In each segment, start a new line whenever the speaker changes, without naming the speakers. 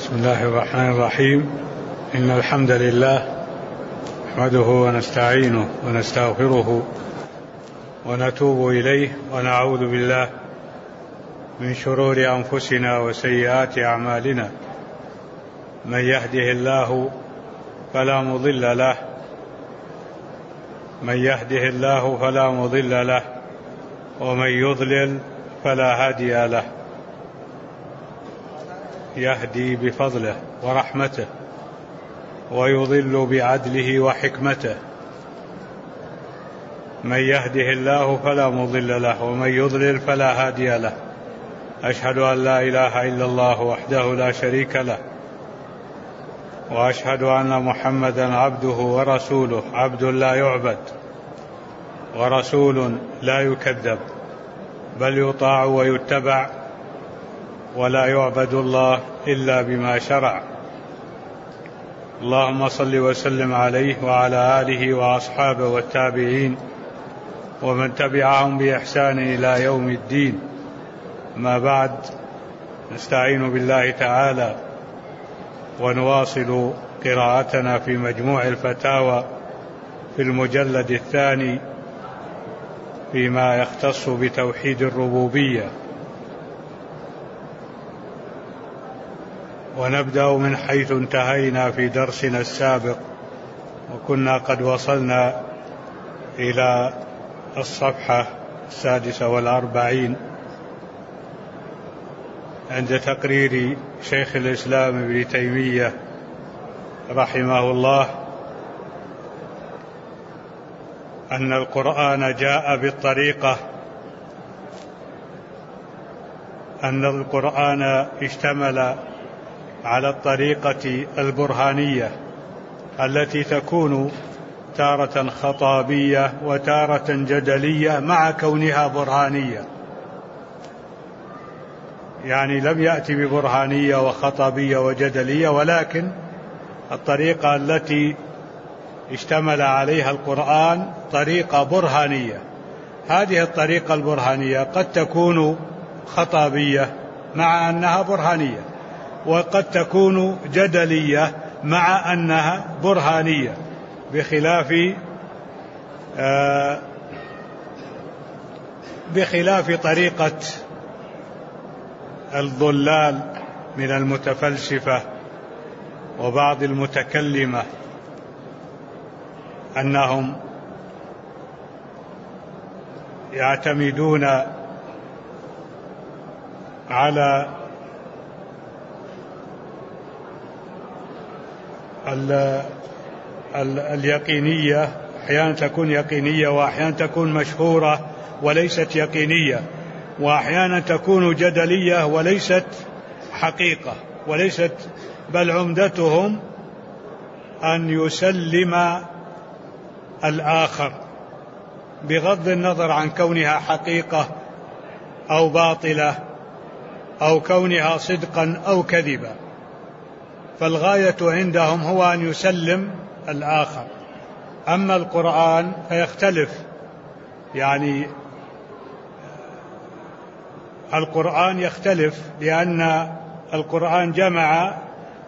بسم الله الرحمن الرحيم. إن الحمد لله نحمده ونستعينه ونستغفره ونتوب إليه ونعوذ بالله من شرور أنفسنا وسيئات أعمالنا. من يهده الله فلا مضل له ومن يضلل فلا هادي له. يهدي بفضله ورحمته ويضل بعدله وحكمته. من يهده الله فلا مضل له ومن يضلل فلا هادي له. أشهد أن لا إله إلا الله وحده لا شريك له، وأشهد أن محمدا عبده ورسوله، عبد لا يعبد ورسول لا يكذب، بل يطاع ويتبع، ولا يعبد الله إلا بما شرع. اللهم صل وسلم عليه وعلى آله وأصحابه والتابعين ومن تبعهم بإحسان إلى يوم الدين. ما بعد، نستعين بالله تعالى ونواصل قراءتنا في مجموع الفتاوى في المجلد الثاني فيما يختص بتوحيد الربوبية، ونبدأ من حيث انتهينا في درسنا السابق، وكنا قد وصلنا إلى الصفحة 46 عند تقرير شيخ الإسلام ابن تيمية رحمه الله أن القرآن جاء بالطريقة، أن القرآن اشتمل على الطريقة البرهانية التي تكون تارة خطابية وتارة جدلية مع كونها برهانية. يعني لم يأتي ببرهانية وخطابية وجدلية، ولكن الطريقة التي اشتمل عليها القرآن طريقة برهانية. هذه الطريقة البرهانية قد تكون خطابية مع أنها برهانية، وقد تكون جدلية مع أنها برهانية، بخلاف طريقة الضلال من المتفلسفة وبعض المتكلمة، أنهم يعتمدون على اليقينية. أحيانا تكون يقينية، وأحيانا تكون مشهورة وليست يقينية، وأحيانا تكون جدلية وليست حقيقة، بل عمدتهم أن يسلم الآخر بغض النظر عن كونها حقيقة أو باطلة أو كونها صدقا أو كذبا، فالغاية عندهم هو أن يسلم الآخر. أما القرآن فيختلف، يعني القرآن يختلف، لأن القرآن جمع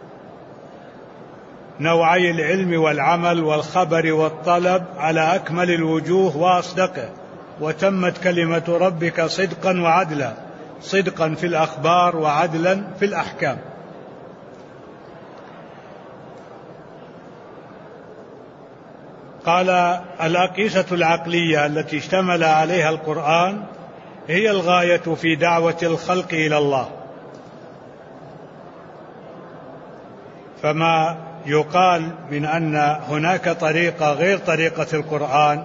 نوعي العلم والعمل والخبر والطلب على أكمل الوجوه وأصدقه، وتمت كلمة ربك صدقا وعدلا، صدقا في الأخبار وعدلا في الأحكام. قال: الأقيسة العقلية التي اشتمل عليها القرآن هي الغاية في دعوة الخلق إلى الله. فما يقال من أن هناك طريقة غير طريقة القرآن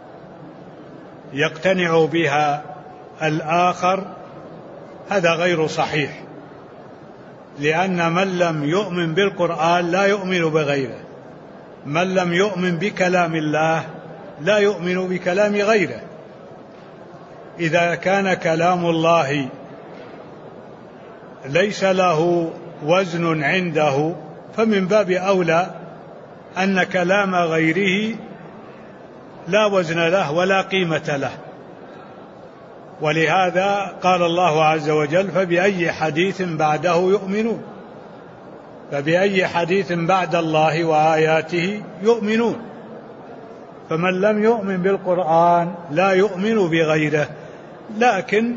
يقتنع بها الآخر، هذا غير صحيح، لأن من لم يؤمن بالقرآن لا يؤمن بغيره، من لم يؤمن بكلام الله لا يؤمن بكلام غيره. إذا كان كلام الله ليس له وزن عنده، فمن باب أولى أن كلام غيره لا وزن له ولا قيمة له. ولهذا قال الله عز وجل: فبأي حديث بعده يؤمنون. فبأي حديث بعد الله وآياته يؤمنون. فمن لم يؤمن بالقرآن لا يؤمن بغيره. لكن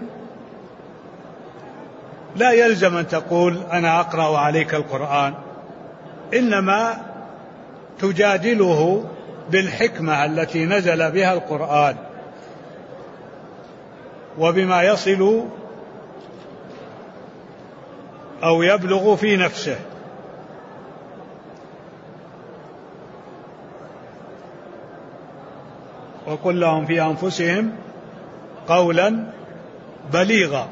لا يلزم أن تقول أنا أقرأ عليك القرآن، إنما تجادله بالحكمة التي نزل بها القرآن وبما يصل أو يبلغ في نفسه. وقل لهم في أنفسهم قولا بليغا.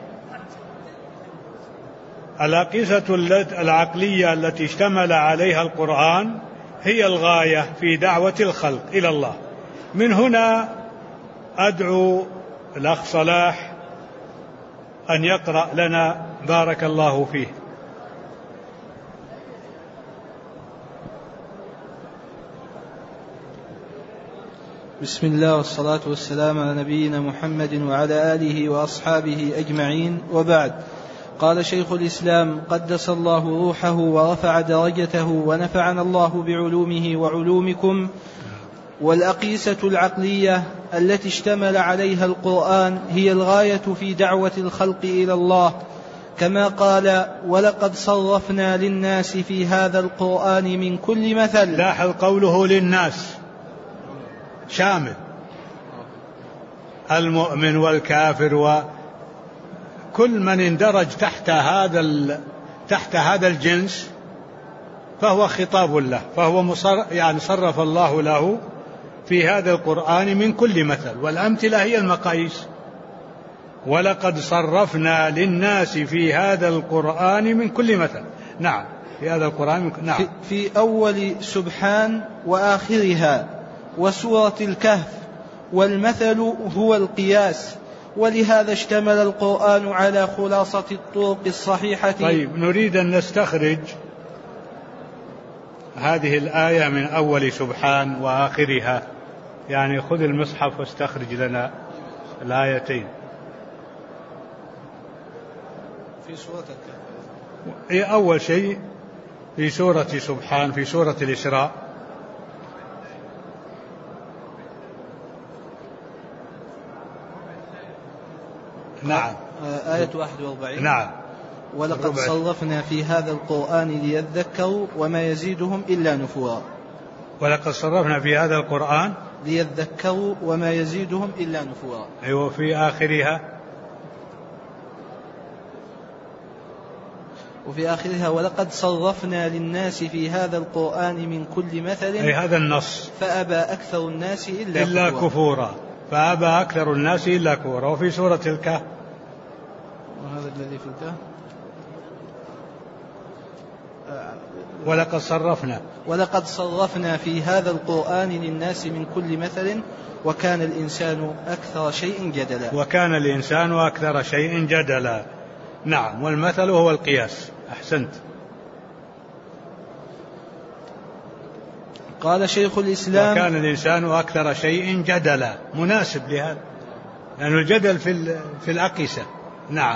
الأقيسة العقلية التي اشتمل عليها القرآن هي الغاية في دعوة الخلق إلى الله. من هنا أدعو الأخ صلاح أن يقرأ لنا بارك الله فيه.
بسم الله والصلاة والسلام على نبينا محمد وعلى آله وأصحابه أجمعين، وبعد. قال شيخ الإسلام قدس الله روحه ورفع درجته ونفعنا الله بعلومه وعلومكم. والأقيسة العقلية التي اشتمل عليها القرآن هي الغاية في دعوة الخلق إلى الله، كما قال ولقد صرفنا للناس في هذا القرآن من كل مثل.
لاحظ قوله للناس شامل المؤمن والكافر وكل من اندرج تحت هذا الجنس، فهو خطاب له، فهو يعني صرف الله له في هذا القرآن من كل مثل، والأمثلة هي المقاييس. ولقد صرفنا للناس في هذا القرآن من كل مثل. نعم، في هذا القرآن نعم.
في أول سبحان وآخرها وسورة الكهف، والمثل هو القياس، ولهذا اشتمل القرآن على خلاصة الطرق الصحيحة.
طيب، نريد أن نستخرج هذه الآية من أول سبحان وآخرها، يعني خذ المصحف واستخرج لنا الآيتين
في سورة الكهف.
أول شيء في سورة سبحان، في سورة الإسراء. نعم،
آية 41.
نعم.
ولقد صرفنا في هذا القرآن ليذكروا وما يزيدهم إلا نفورا.
ولقد صرفنا في هذا القرآن
ليذكروا وما يزيدهم إلا نفورا.
أيوة، في آخرها
وفي آخرها ولقد صرفنا للناس في هذا القرآن من كل مثل،
أي هذا النص،
فأبى أكثر الناس
إلا كفورا. فأبى أكثر الناس إلا كفورا. وفي سورة الكهف،
وهذا الذي في الكهف ولقد صرفنا في هذا القرآن للناس من كل مثل وكان الإنسان أكثر شيء جدلا.
نعم، والمثل هو القياس. أحسنت.
قال شيخ الإسلام
وكان الإنسان أكثر شيء جدلا، مناسب لهذا، لأن الجدل في الأقيسة. نعم.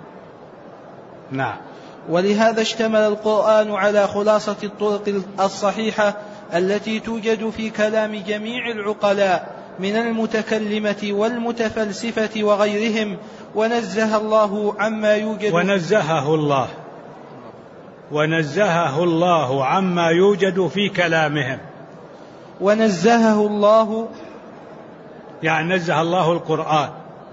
ولهذا اشتمل القرآن على خلاصة الطرق الصحيحة التي توجد في كلام جميع العقلاء من المتكلمة والمتفلسفة وغيرهم، ونزهه الله عما يوجد في كلامهم. ونزهه الله،
يعني نزه الله القرآن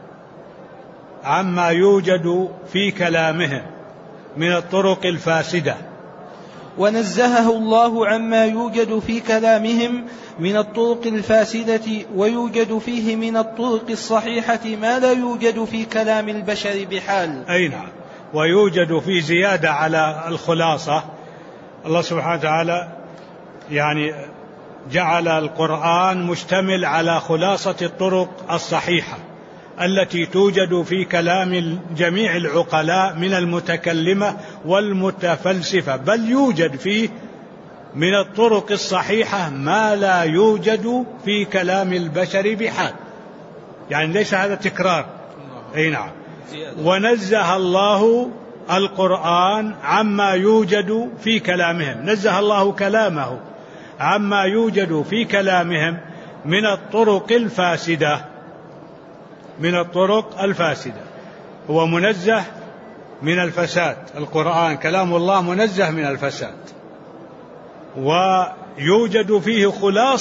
عما يوجد في كلامهم من الطرق الفاسدة.
ونزهه الله عما يوجد في كلامهم من الطرق الفاسدة، ويوجد فيه من الطرق الصحيحة ما لا يوجد في كلام البشر بحال.
أي نعم. ويوجد في زيادة على الخلاصة. الله سبحانه وتعالى يعني جعل القرآن مشتمل على خلاصة الطرق الصحيحة التي توجد في كلام جميع العقلاء من المتكلمة والمتفلسفة، بل يوجد فيه من الطرق الصحيحة ما لا يوجد في كلام البشر بحال، يعني ليس هذا تكرار. أي نعم. ونزه الله القرآن عما يوجد في كلامهم، نزه الله كلامه عما يوجد في كلامهم من الطرق الفاسدة. من الطرق الفاسدة، هو منزه من الفساد، القرآن كلام الله منزه من الفساد، ويوجد فيه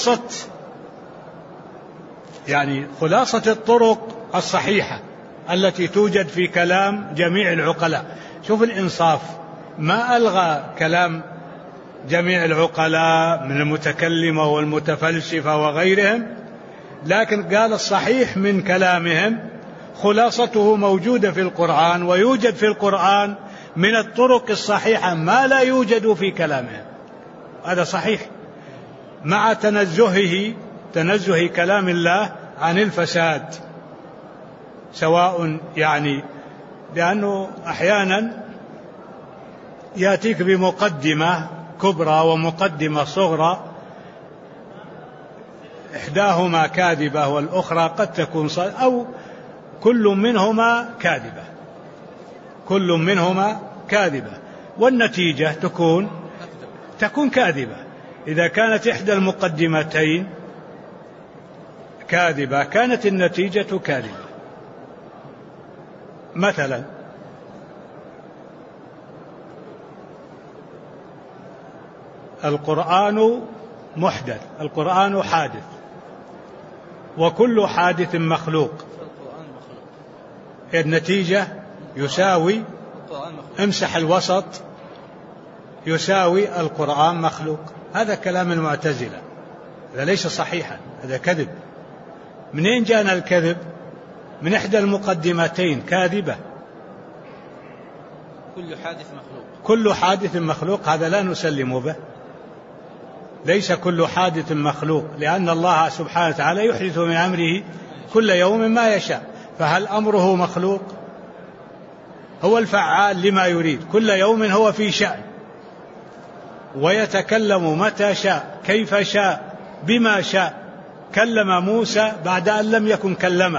خلاصة الطرق الصحيحة التي توجد في كلام جميع العقلاء. شوف الإنصاف، ما ألغى كلام جميع العقلاء من المتكلمة والمتفلسفة وغيرهم، لكن قال الصحيح من كلامهم خلاصته موجودة في القرآن، ويوجد في القرآن من الطرق الصحيحة ما لا يوجد في كلامهم. هذا صحيح، مع تنزه كلام الله عن الفساد، سواء لأنه أحيانا يأتيك بمقدمة كبرى ومقدمة صغرى، إحداهما كاذبة والأخرى قد تكون أو كل منهما كاذبة، والنتيجة تكون كاذبة. إذا كانت إحدى المقدمتين كاذبة كانت النتيجة كاذبة. مثلا القرآن محدث، القرآن حادث، وكل حادث مخلوق، النتيجة يساوي، امسح الوسط، يساوي القرآن مخلوق. هذا كلام المعتزلة، هذا ليس صحيحا، هذا كذب. منين جاءنا الكذب؟ من إحدى المقدمتين كاذبة. كل حادث مخلوق هذا لا نسلم به، ليس كل حادث مخلوق، لأن الله سبحانه وتعالى يحدث من أمره كل يوم ما يشاء، فهل أمره مخلوق؟ هو الفعال لما يريد، كل يوم هو في شأن، ويتكلم متى شاء كيف شاء بما شاء. كلم موسى بعد أن لم يكن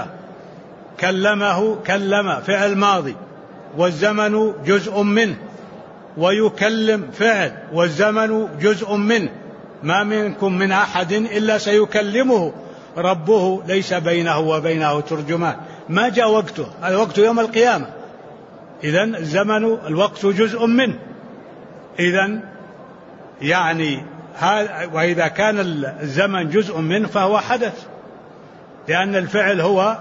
كلم فعل ماضي والزمن جزء منه، ويكلم فعل والزمن جزء منه. ما منكم من أحد إلا سيكلمه ربه ليس بينه وبينه ترجمان. ما جاء وقته، هذا وقت يوم القيامة. إذن الوقت جزء منه. إذن وإذا كان الزمن جزء منه فهو حدث، لأن الفعل هو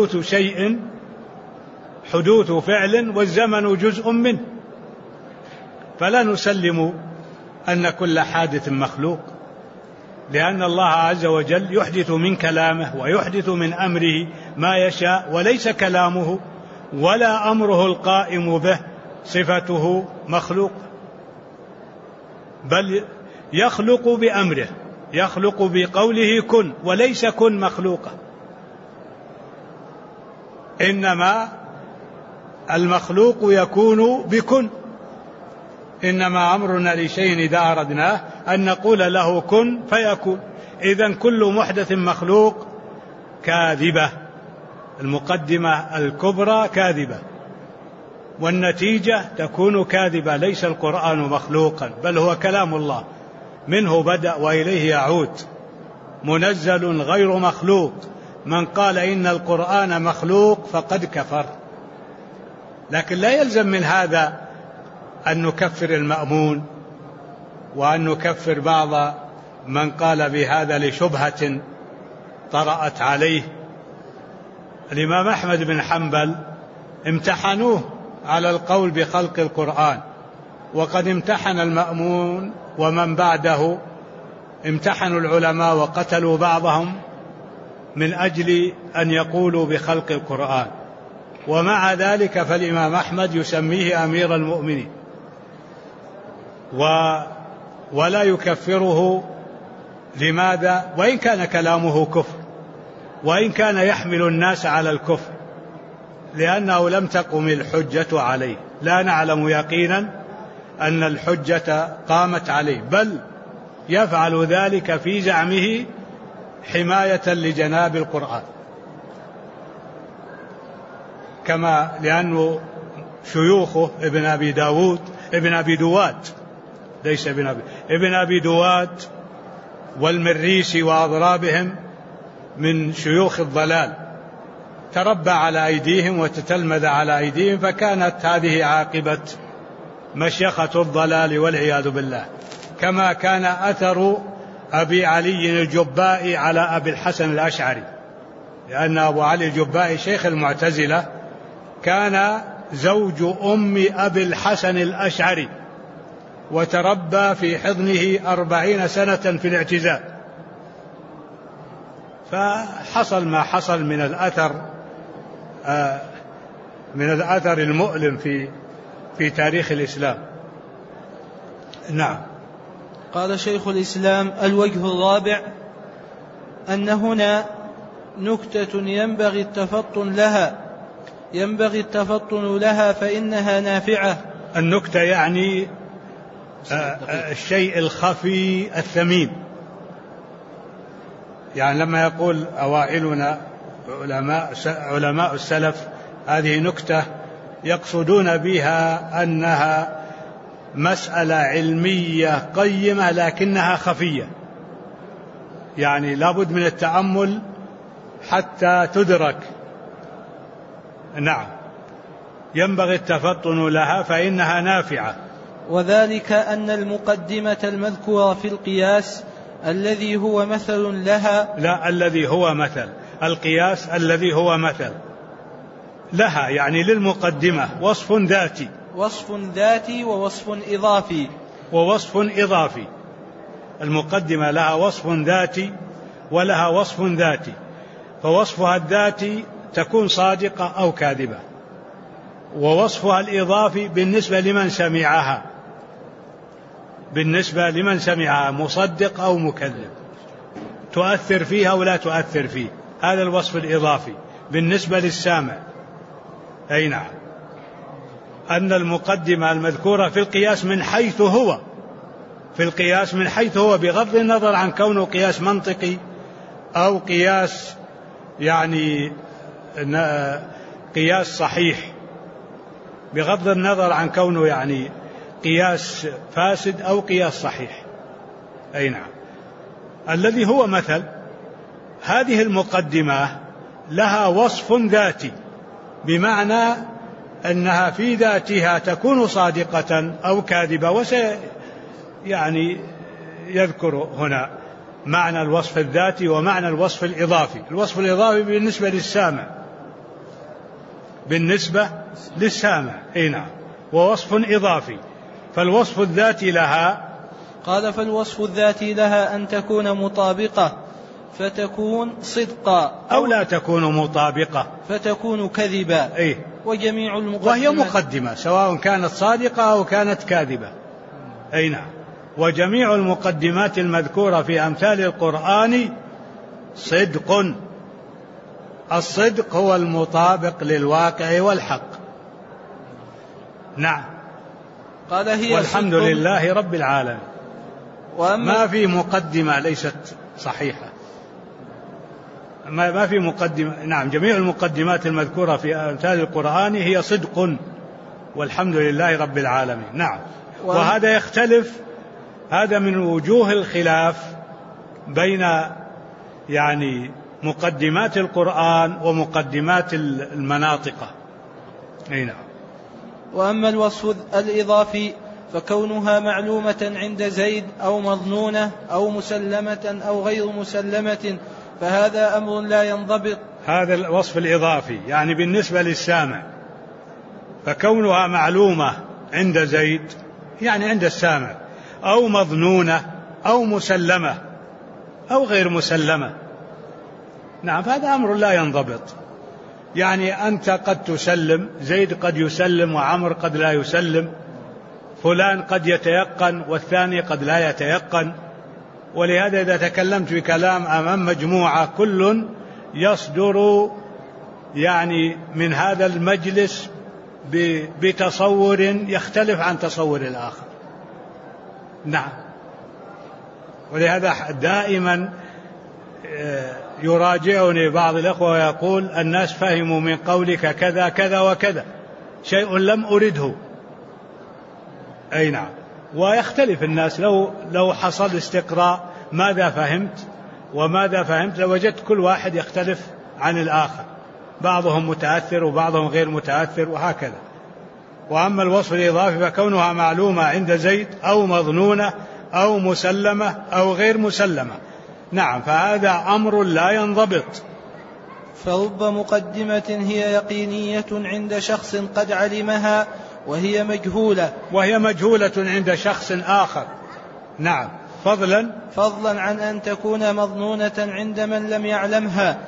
حدوث فعل والزمن جزء منه. فلا نسلم أن كل حادث مخلوق، لأن الله عز وجل يحدث من كلامه ويحدث من أمره ما يشاء، وليس كلامه ولا أمره القائم به صفته مخلوق، بل يخلق بأمره، يخلق بقوله كن، وليس كن مخلوقا. إنما المخلوق يكون بكن، إنما أمرنا لشيء إذا أردناه أن نقول له كن فيكون. إذن كل محدث مخلوق كاذبة، المقدمة الكبرى كاذبة، والنتيجة تكون كاذبة. ليس القرآن مخلوقا، بل هو كلام الله، منه بدأ وإليه يعود، منزل غير مخلوق. من قال إن القرآن مخلوق فقد كفر. لكن لا يلزم من هذا أن نكفر المأمون، وأن نكفر بعض من قال بهذا لشبهة طرأت عليه. الإمام أحمد بن حنبل امتحنوه على القول بخلق القرآن، وقد امتحن المأمون ومن بعده، امتحنوا العلماء وقتلوا بعضهم من أجل أن يقولوا بخلق القرآن، ومع ذلك فالإمام أحمد يسميه أمير المؤمنين ولا يكفره. لماذا؟ وإن كان كلامه كفر، وإن كان يحمل الناس على الكفر، لأنه لم تقم الحجة عليه. لا نعلم يقينا أن الحجة قامت عليه، بل يفعل ذلك في زعمه حماية لجناب القرآن، لأنه شيوخه ابن أبي داود، ابن أبي دواد، ليس ابن أبي دواد والمريسي وأضرابهم من شيوخ الضلال، تربى على أيديهم وتتلمذ على أيديهم، فكانت هذه عاقبة مشيخة الضلال والعياذ بالله. كما كان أثر أبي علي الجبائي على أبي الحسن الأشعري، لأن أبو علي الجبائي شيخ المعتزلة كان زوج أم أبي الحسن الأشعري، وتربى في حضنه 40 سنة في الاعتزال، فحصل ما حصل من الأثر المؤلم في تاريخ الإسلام. نعم.
قال شيخ الإسلام: الوجه الرابع أن هنا نكتة ينبغي التفطن لها فإنها نافعة.
النكتة يعني الشيء الخفي الثمين، يعني لما يقول أوائلنا علماء السلف هذه نكتة، يقصدون بها أنها مسألة علمية قيمة لكنها خفية، يعني لابد من التأمل حتى تدرك. نعم، ينبغي التفطن لها فإنها نافعة.
وذلك أن المقدمة المذكورة في القياس الذي هو مثل لها،
لا، الذي هو مثل القياس الذي هو مثل لها، يعني للمقدمة وصف ذاتي ووصف إضافي. المقدمة لها وصف ذاتي ولها وصف ذاتي، فوصفها الذاتي تكون صادقة أو كاذبة، ووصفها الإضافي بالنسبة لمن سمعها مصدق أو مكذب، تؤثر فيه أو لا تؤثر فيه. هذا الوصف الإضافي بالنسبة للسامع. أي نعم، أن المقدمة المذكورة في القياس من حيث هو بغض النظر عن كونه قياس منطقي أو قياس يعني قياس صحيح، بغض النظر عن كونه يعني قياس فاسد أو قياس صحيح. أي نعم. الذي هو مثل، هذه المقدمة لها وصف ذاتي، بمعنى أنها في ذاتها تكون صادقة أو كاذبة، يعني يذكر هنا معنى الوصف الذاتي ومعنى الوصف الإضافي. الوصف الإضافي بالنسبة للسامع. أي نعم، ووصف إضافي. فالوصف الذاتي لها،
قال: فالوصف الذاتي لها أن تكون مطابقة فتكون صدقا،
أو لا تكون مطابقة
فتكون كذبا.
أي.
وجميع المقدمات،
وهي مقدمة سواء كانت صادقة أو كانت كاذبة. أي نعم. وجميع المقدمات المذكورة في أمثال القرآن صدق. الصدق هو المطابق للواقع والحق. نعم.
قال: هي
والحمد لله رب العالمين. ما في مقدمة ليست صحيحة، ما في مقدمة. نعم، جميع المقدمات المذكورة في أمثال القرآن هي صدق، والحمد لله رب العالمين. نعم. وهذا يختلف، هذا من وجوه الخلاف بين يعني مقدمات القرآن ومقدمات المناطق. أي نعم.
وأما الوصف الإضافي فكونها معلومة عند زيد أو مظنونة أو مسلمة أو غير مسلمة، فهذا أمر لا ينضبط.
هذا الوصف الإضافي يعني بالنسبة للسامع، فكونها معلومة عند زيد يعني عند السامع، أو مظنونة أو مسلمة أو غير مسلمة. نعم، فهذا أمر لا ينضبط. يعني أنت قد تسلم، زيد قد يسلم، وعمر قد لا يسلم، فلان قد يتيقن والثاني قد لا يتيقن. ولهذا إذا تكلمت بكلام أمام مجموعة كل يصدر يعني من هذا المجلس بتصور يختلف عن تصور الآخر. نعم. ولهذا دائما يراجعني بعض الأخوة ويقول: الناس فهموا من قولك كذا كذا وكذا، شيء لم أرده. أي نعم. ويختلف الناس، لو حصل استقراء ماذا فهمت وماذا فهمت لوجدت كل واحد يختلف عن الآخر، بعضهم متأثر وبعضهم غير متأثر وهكذا. وأما الوصف الإضافي فكونها معلومة عند زيد أو مظنونة أو مسلمة أو غير مسلمة. نعم، فهذا أمر لا ينضبط.
فرب مقدمة هي يقينية عند شخص قد علمها وهي مجهولة
عند شخص آخر. نعم،
فضلا عن أن تكون مظنونة عند من لم يعلمها،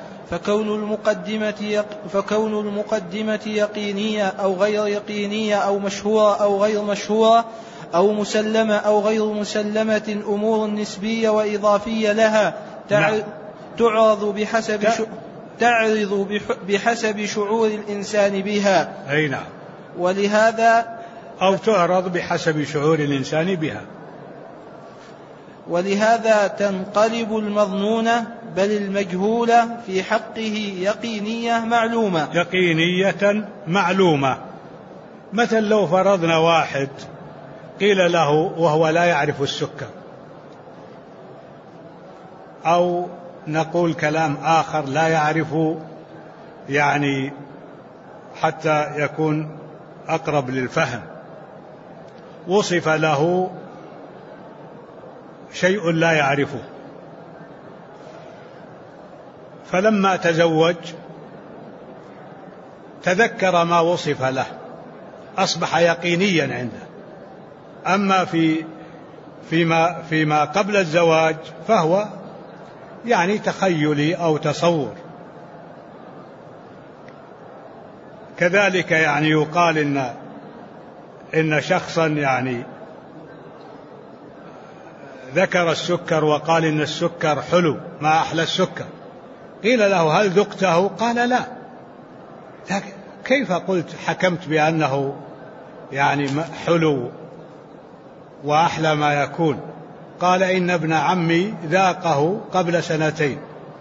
فكون المقدمة يقينية أو غير يقينية أو مشهورة أو غير مشهورة أو مسلمة أو غير مسلمة أمور نسبية وإضافية لها تعرض بحسب شعور الإنسان بها.
أي نعم. تعرض بحسب شعور الإنسان بها.
ولهذا تنقلب المظنونة بل المجهولة في حقه يقينية معلومة.
مثل لو فرضنا واحد قيل له وهو لا يعرف السكر، أو نقول كلام آخر لا يعرف، يعني حتى يكون أقرب للفهم، وصف له شيء لا يعرفه، فلما تزوج تذكر ما وصف له أصبح يقينيا عنده. أما فيما قبل الزواج فهو يعني تخيلي أو تصور. كذلك يعني يقال إن شخصا يعني ذكر السكر وقال إن السكر حلو، ما أحلى السكر، قيل له هل ذقته؟ قال لا. كيف قلت حكمت بأنه يعني حلو وأحلى ما يكون؟ قال إن ابن عمي ذاقه قبل 2 سنين.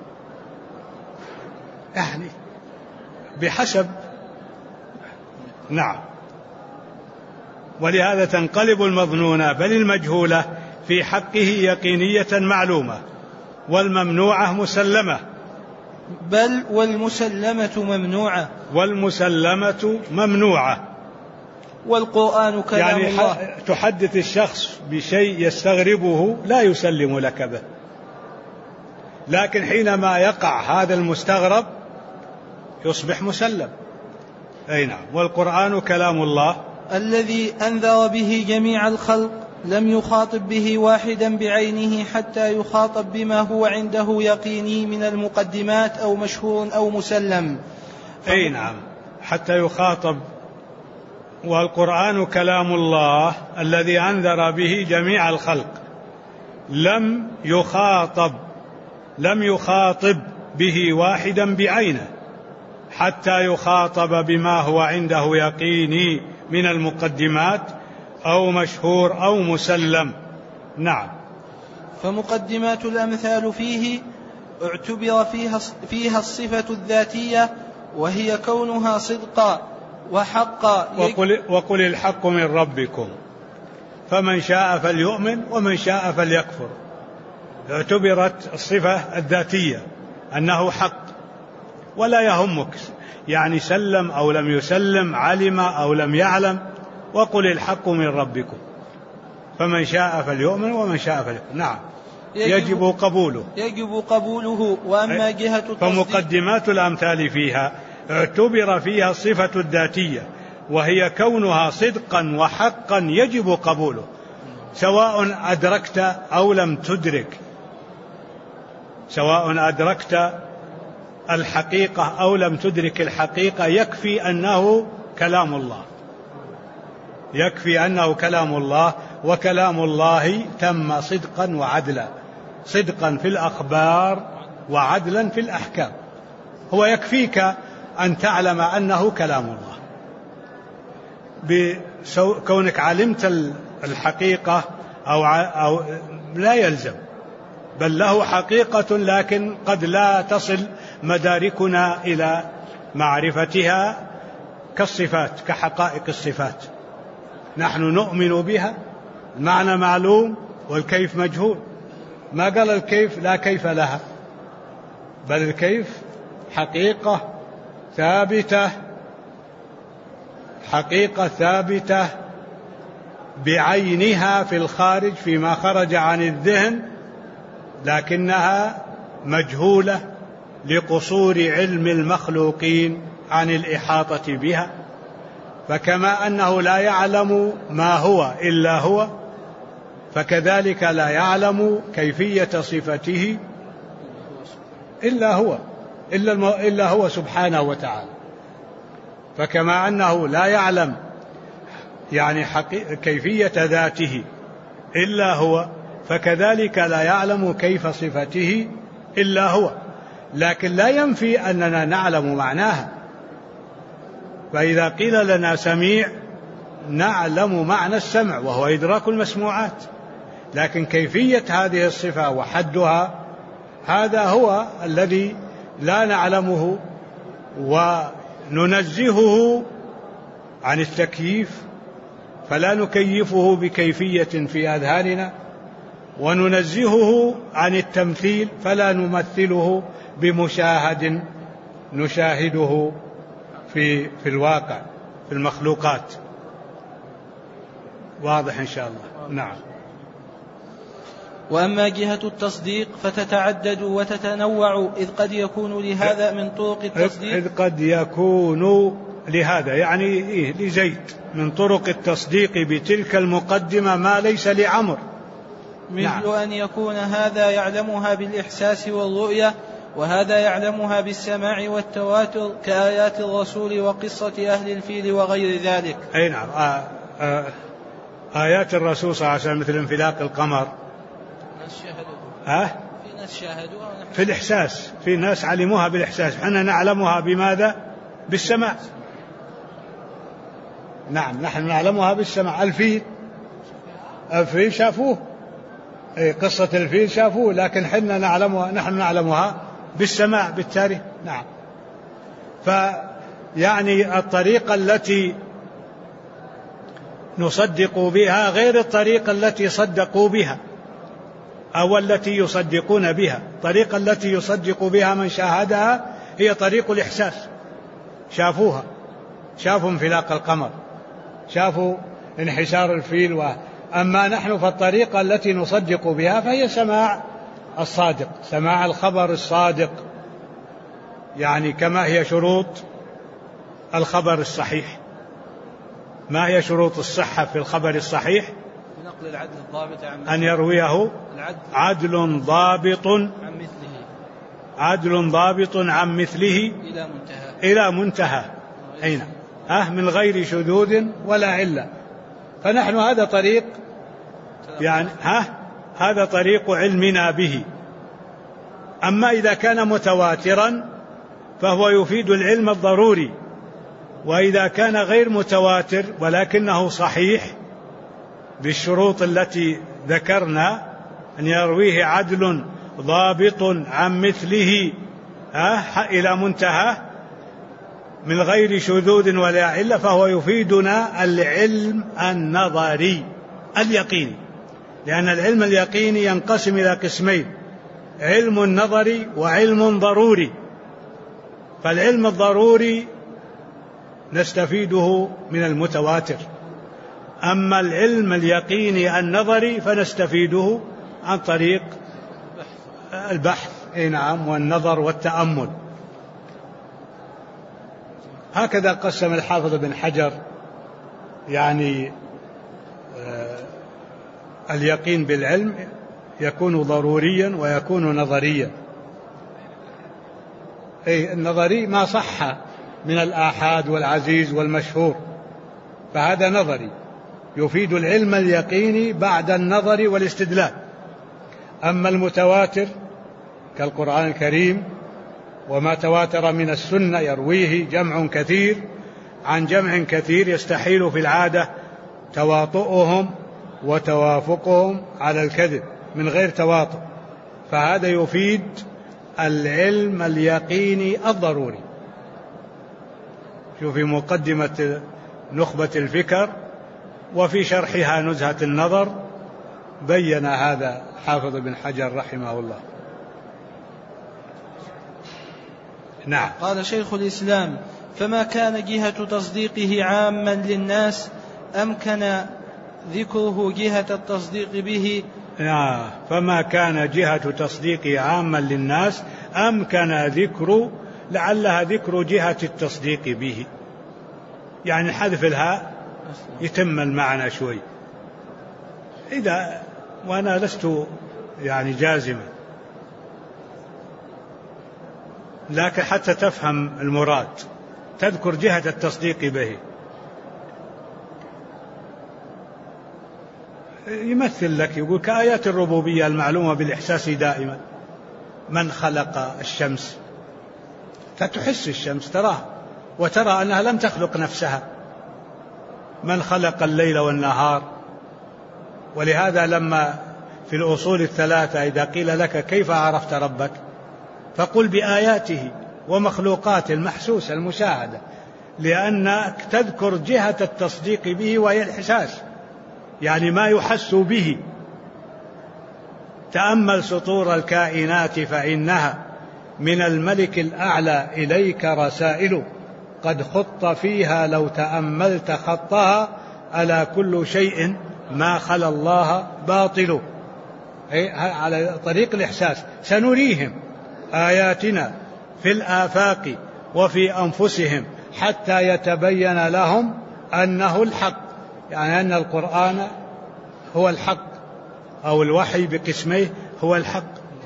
يعني بحسب. نعم. ولهذا تنقلب المظنونة بل المجهولة في حقه يقينية معلومة، والممنوعة مسلمة،
بل والمسلمة ممنوعة. والقرآن كلام
يعني
الله.
تحدث الشخص بشيء يستغربه لا يسلم لك به، لكن حينما يقع هذا المستغرب يصبح مسلم. أي نعم. والقرآن كلام الله
الذي أنذر به جميع الخلق، لم يخاطب به واحدا بعينه حتى يخاطب بما هو عنده يقيني من المقدمات أو مشهور أو مسلم.
أي نعم، حتى يخاطب. والقرآن كلام الله الذي أنذر به جميع الخلق، لم يخاطب به واحدا بعينه حتى يخاطب بما هو عنده يقيني من المقدمات أو مشهور أو مسلم. نعم.
فمقدمات الأمثال فيه اعتبر فيها الصفة الذاتية، وهي كونها صدقا وحقا.
وقل الحق من ربكم فمن شاء فليؤمن ومن شاء فليكفر. اعتبرت الصفة الذاتية أنه حق، ولا يهمك يعني سلم أو لم يسلم، علم أو لم يعلم. وقل الحق من ربكم فمن شاء فليؤمن ومن شاء فليكفر. نعم. يجب
قبوله. وأما جهة التصديق
فمقدمات الأمثال فيها اعتبر فيها الصفة الذاتية، وهي كونها صدقا وحقا يجب قبوله، سواء أدركت أو لم تدرك، سواء أدركت الحقيقة أو لم تدرك الحقيقة، يكفي أنه كلام الله، يكفي أنه كلام الله. وكلام الله تم صدقا وعدلا، صدقا في الأخبار وعدلا في الأحكام. هو يكفيك أن تعلم أنه كلام الله، بكونك علمت الحقيقة أو لا يلزم، بل له حقيقة لكن قد لا تصل مداركنا إلى معرفتها كالصفات، كحقائق الصفات، نحن نؤمن بها، المعنى معلوم والكيف مجهول. ما قال الكيف لا كيف لها، بل الكيف حقيقة ثابتة، حقيقة ثابتة بعينها في الخارج فيما خرج عن الذهن، لكنها مجهولة لقصور علم المخلوقين عن الإحاطة بها. فكما أنه لا يعلم ما هو إلا هو، فكذلك لا يعلم كيفية صفته إلا هو سبحانه وتعالى. فكما أنه لا يعلم يعني كيفية ذاته إلا هو، فكذلك لا يعلم كيف صفته إلا هو، لكن لا ينفي أننا نعلم معناها. فإذا قيل لنا سميع نعلم معنى السمع وهو إدراك المسموعات، لكن كيفية هذه الصفة وحدها هذا هو الذي لا نعلمه، وننزهه عن التكييف فلا نكيفه بكيفية في أذهاننا، وننزهه عن التمثيل فلا نمثله بمشاهد نشاهده في الواقع في المخلوقات. واضح إن شاء الله. نعم.
وأما جهة التصديق فتتعدد وتتنوع، إذ قد يكون لهذا من طرق التصديق،
إذ قد يكون لهذا يعني لزيد من طرق التصديق بتلك المقدمة ما ليس لعمر،
مثل نعم. أن يكون هذا يعلمها بالإحساس والرؤية، وهذا يعلمها بالسماع والتواتر، كآيات الرسول وقصة أهل الفيل وغير ذلك.
أي نعم. آيات الرسول صلى الله عليه وسلم مثل انفلاق القمر،
في ناس شاهدوها
في الإحساس، في ناس علموها بالإحساس، احنا نعلمها بماذا؟ بالسماع. نعم نحن نعلمها بالسماع. الفيل شافوه، قصة الفيل شافوه، لكن نحن نعلمها بالسماع بالتاريخ. نعم. فيعني الطريقة التي نصدق بها غير الطريقة التي صدقوا بها أو التي يصدقون بها. الطريقة التي يصدق بها من شاهدها هي طريق الإحساس، شافوها، شافوا انفلاق القمر، شافوا انحسار الفيل. أما نحن فالطريقة التي نصدق بها فهي سماع الصادق، سماع الخبر الصادق، يعني كما هي شروط الخبر الصحيح. ما هي شروط الصحة في الخبر الصحيح؟
نقل العدل الضابط
أن يرويه عدل ضابط عن مثله إلى منتهى أين من غير شذوذ ولا علة. فنحن هذا طريق يعني هذا طريق علمنا به. أما إذا كان متواترا فهو يفيد العلم الضروري، وإذا كان غير متواتر ولكنه صحيح بالشروط التي ذكرنا، أن يرويه عدل ضابط عن مثله إلى منتهى من غير شذوذ ولا علة، فهو يفيدنا العلم النظري اليقيني، لأن العلم اليقيني ينقسم إلى قسمين: علم نظري وعلم ضروري. فالعلم الضروري نستفيده من المتواتر، أما العلم اليقيني النظري فنستفيده عن طريق البحث نعم والنظر والتأمل. هكذا قسم الحافظ بن حجر يعني اليقين بالعلم يكون ضروريا ويكون نظريا. النظري ما صح من الآحاد والعزيز والمشهور، فهذا نظري يفيد العلم اليقيني بعد النظر والاستدلال. أما المتواتر كالقرآن الكريم وما تواتر من السنة يرويه جمع كثير عن جمع كثير، يستحيل في العادة تواطؤهم وتوافقهم على الكذب من غير تواطؤ، فهذا يفيد العلم اليقيني الضروري. في مقدمة نخبة الفكر وفي شرحها نزهة النظر بين هذا حافظ بن حجر رحمه الله. نعم.
قال شيخ الإسلام: فما كان جهة تصديقه عاما للناس أمكن ذكره جهة التصديق به.
فما كان جهة تصديقه عاما للناس أمكن ذكر، لعلها ذكر جهة التصديق به، يعني حذف الهاء يتم المعنى شوي. وأنا لست يعني جازما، لكن حتى تفهم المراد تذكر جهة التصديق به. يمثل لك، يقول كآيات الربوبية المعلومة بالإحساس دائما. من خلق الشمس، فتحس الشمس تراها وترى أنها لم تخلق نفسها. من خلق الليل والنهار. ولهذا لما في الأصول الثلاثة إذا قيل لك كيف عرفت ربك فقل بآياته ومخلوقات المحسوسة المشاهدة، لأنك تذكر جهة التصديق به وهي الإحساس، يعني ما يحس به. تأمل سطور الكائنات فإنها من الملك الأعلى إليك رسائل، قد خط فيها لو تأملت خطها، ألا كل شيء ما خلا الله باطل. على طريق الإحساس. سنريهم آياتنا في الآفاق وفي أنفسهم حتى يتبين لهم أنه الحق، يعني أن القرآن هو الحق، أو الوحي بقسميه هو الحق.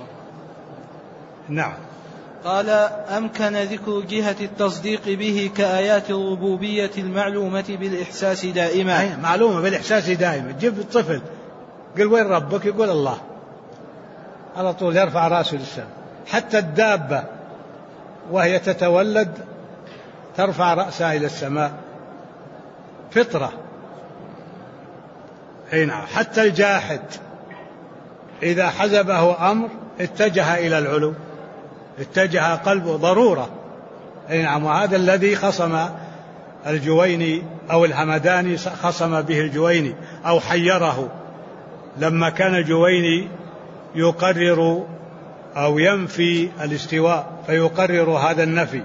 نعم.
قال: أمكن ذكر جهة التصديق به كآيات الربوبية المعلومة بالإحساس دائما.
معلومة بالإحساس دائما. جيب الطفل قل وين ربك، يقول الله، على طول يرفع رأسه للسماء. حتى الدابة وهي تتولد ترفع رأسها إلى السماء، فطرة. نعم. حتى الجاحد إذا حزبه أمر اتجه إلى العلو، اتجه قلبه، ضرورة. نعم. وهذا الذي خصم الجويني أو الهمداني، خصم به الجويني أو حيره، لما كان الجويني يقرر أو ينفي الاستواء فيقرر هذا النفي،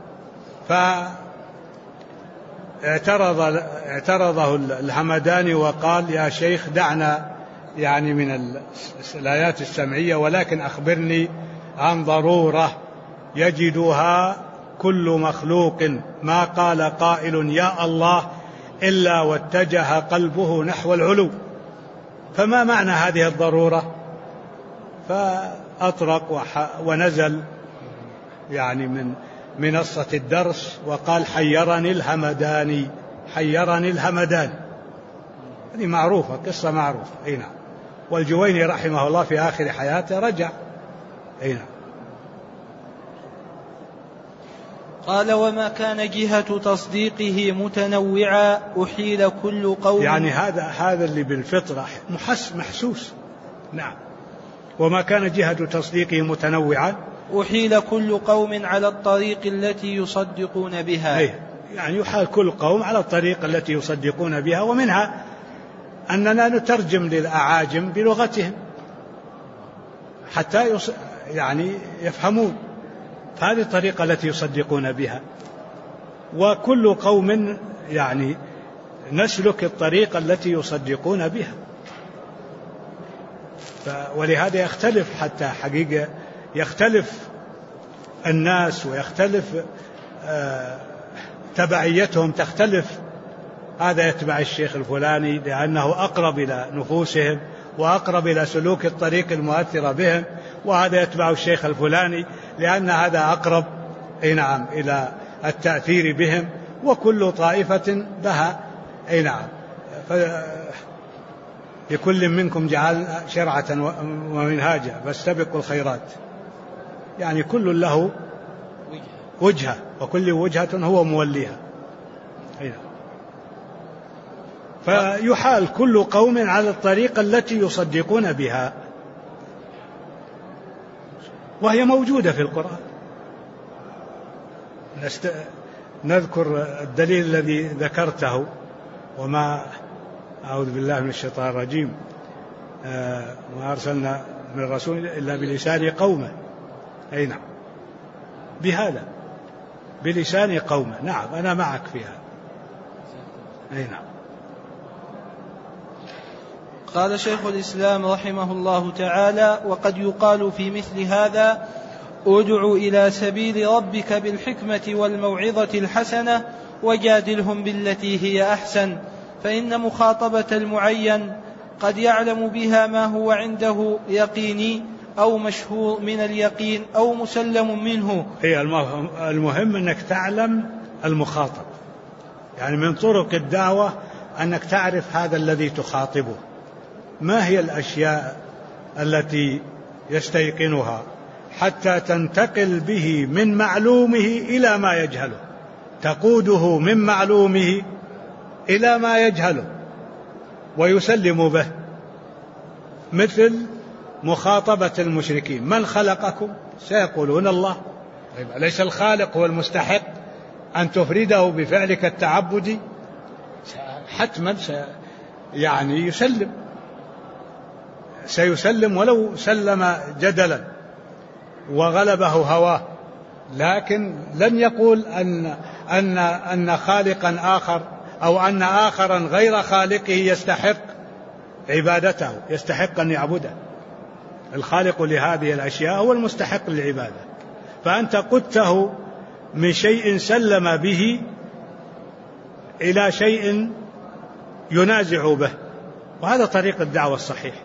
اعترضه الهمداني وقال: يا شيخ دعنا يعني من الآيات السمعية، ولكن أخبرني عن ضرورة يجدها كل مخلوق، ما قال قائل يا الله إلا واتجه قلبه نحو العلو. فما معنى هذه الضرورة؟ فأطرق ونزل يعني من منصة الدرس وقال: حيرني الهمداني، حيرني الهمداني. هذه معروفة، قصة معروفة. نعم. والجويني رحمه الله في آخر حياته رجع. نعم.
قال: وما كان جهة تصديقه متنوعا أحيل كل قوم،
يعني هذا اللي بالفطرة محسوس. نعم. وما كان جهة تصديقه متنوعا
أحيل كل قوم على الطريق التي يصدقون بها.
يعني يحال كل قوم على الطريق التي يصدقون بها، ومنها أننا نترجم للأعاجم بلغتهم حتى يعني يفهمون، فهذه الطريقة التي يصدقون بها. وكل قوم يعني نسلك الطريقة التي يصدقون بها. ولهذا يختلف، حتى حقيقة يختلف الناس ويختلف تبعيتهم تختلف. هذا يتبع الشيخ الفلاني لأنه أقرب إلى نفوسهم وأقرب إلى سلوك الطريق المؤثرة بهم، وهذا يتبع الشيخ الفلاني لأن هذا أقرب نعم إلى التأثير بهم، وكل طائفة لها نعم. لكل منكم جعل شرعة ومنهاجا فاستبقوا الخيرات، يعني كل له وجهة وكل وجهة هو موليها. فيحال كل قوم على الطريقة التي يصدقون بها، وهي موجودة في القرآن. نذكر الدليل الذي ذكرته، وما أعوذ بالله من الشيطان الرجيم، ما أرسلنا من رسول إلا بلسان قومه. أي نعم، بهذا بلسان قومه. نعم أنا معك فيها. أي نعم.
قال شيخ الإسلام رحمه الله تعالى: وقد يقال في مثل هذا: ادع إلى سبيل ربك بالحكمة والموعظة الحسنة وجادلهم بالتي هي أحسن، فإن مخاطبة المعين قد يعلم بها ما هو عنده يقيني أو مشهور من اليقين أو مسلم منه.
هي المهم أنك تعلم المخاطب، يعني من طرق الدعوة أنك تعرف هذا الذي تخاطبه ما هي الأشياء التي يستيقنها حتى تنتقل به من معلومه إلى ما يجهله، تقوده من معلومه إلى ما يجهله ويسلم به. مثل مخاطبة المشركين: من خلقكم؟ سيقولون الله. أليس الخالق هو المستحق أن تفرده بفعلك التعبدي؟ حتما يعني سيسلم ولو سلم جدلا وغلبه هواه، لكن لن يقول أن خالقا آخر أو أن آخرا غير خالقه يستحق عبادته، يستحق أن يعبده. الخالق لهذه الأشياء هو المستحق للعبادة، فأنت قدته من شيء سلم به إلى شيء ينازع به، وهذا طريق الدعوة الصحيح.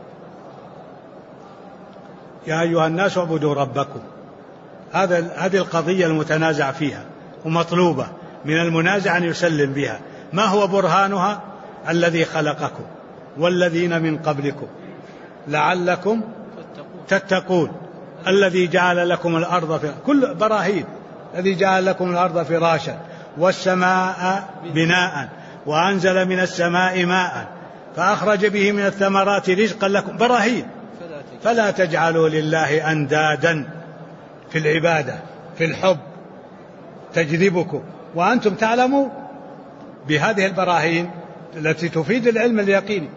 يا أيها الناس اعبدوا ربكم، هذه القضية المتنازع فيها ومطلوبة من المنازع أن يسلم بها. ما هو برهانها؟ الذي خلقكم والذين من قبلكم لعلكم تتقون، الذي جعل لكم الأرض كل براهين، الذي جعل لكم الأرض فراشا والسماء بناء وأنزل من السماء ماء فأخرج به من الثمرات رزقا لكم، براهين. فلا تجعلوا لله أندادا في العبادة، في الحب تجذبكم وأنتم تعلموا بهذه البراهين التي تفيد العلم اليقيني.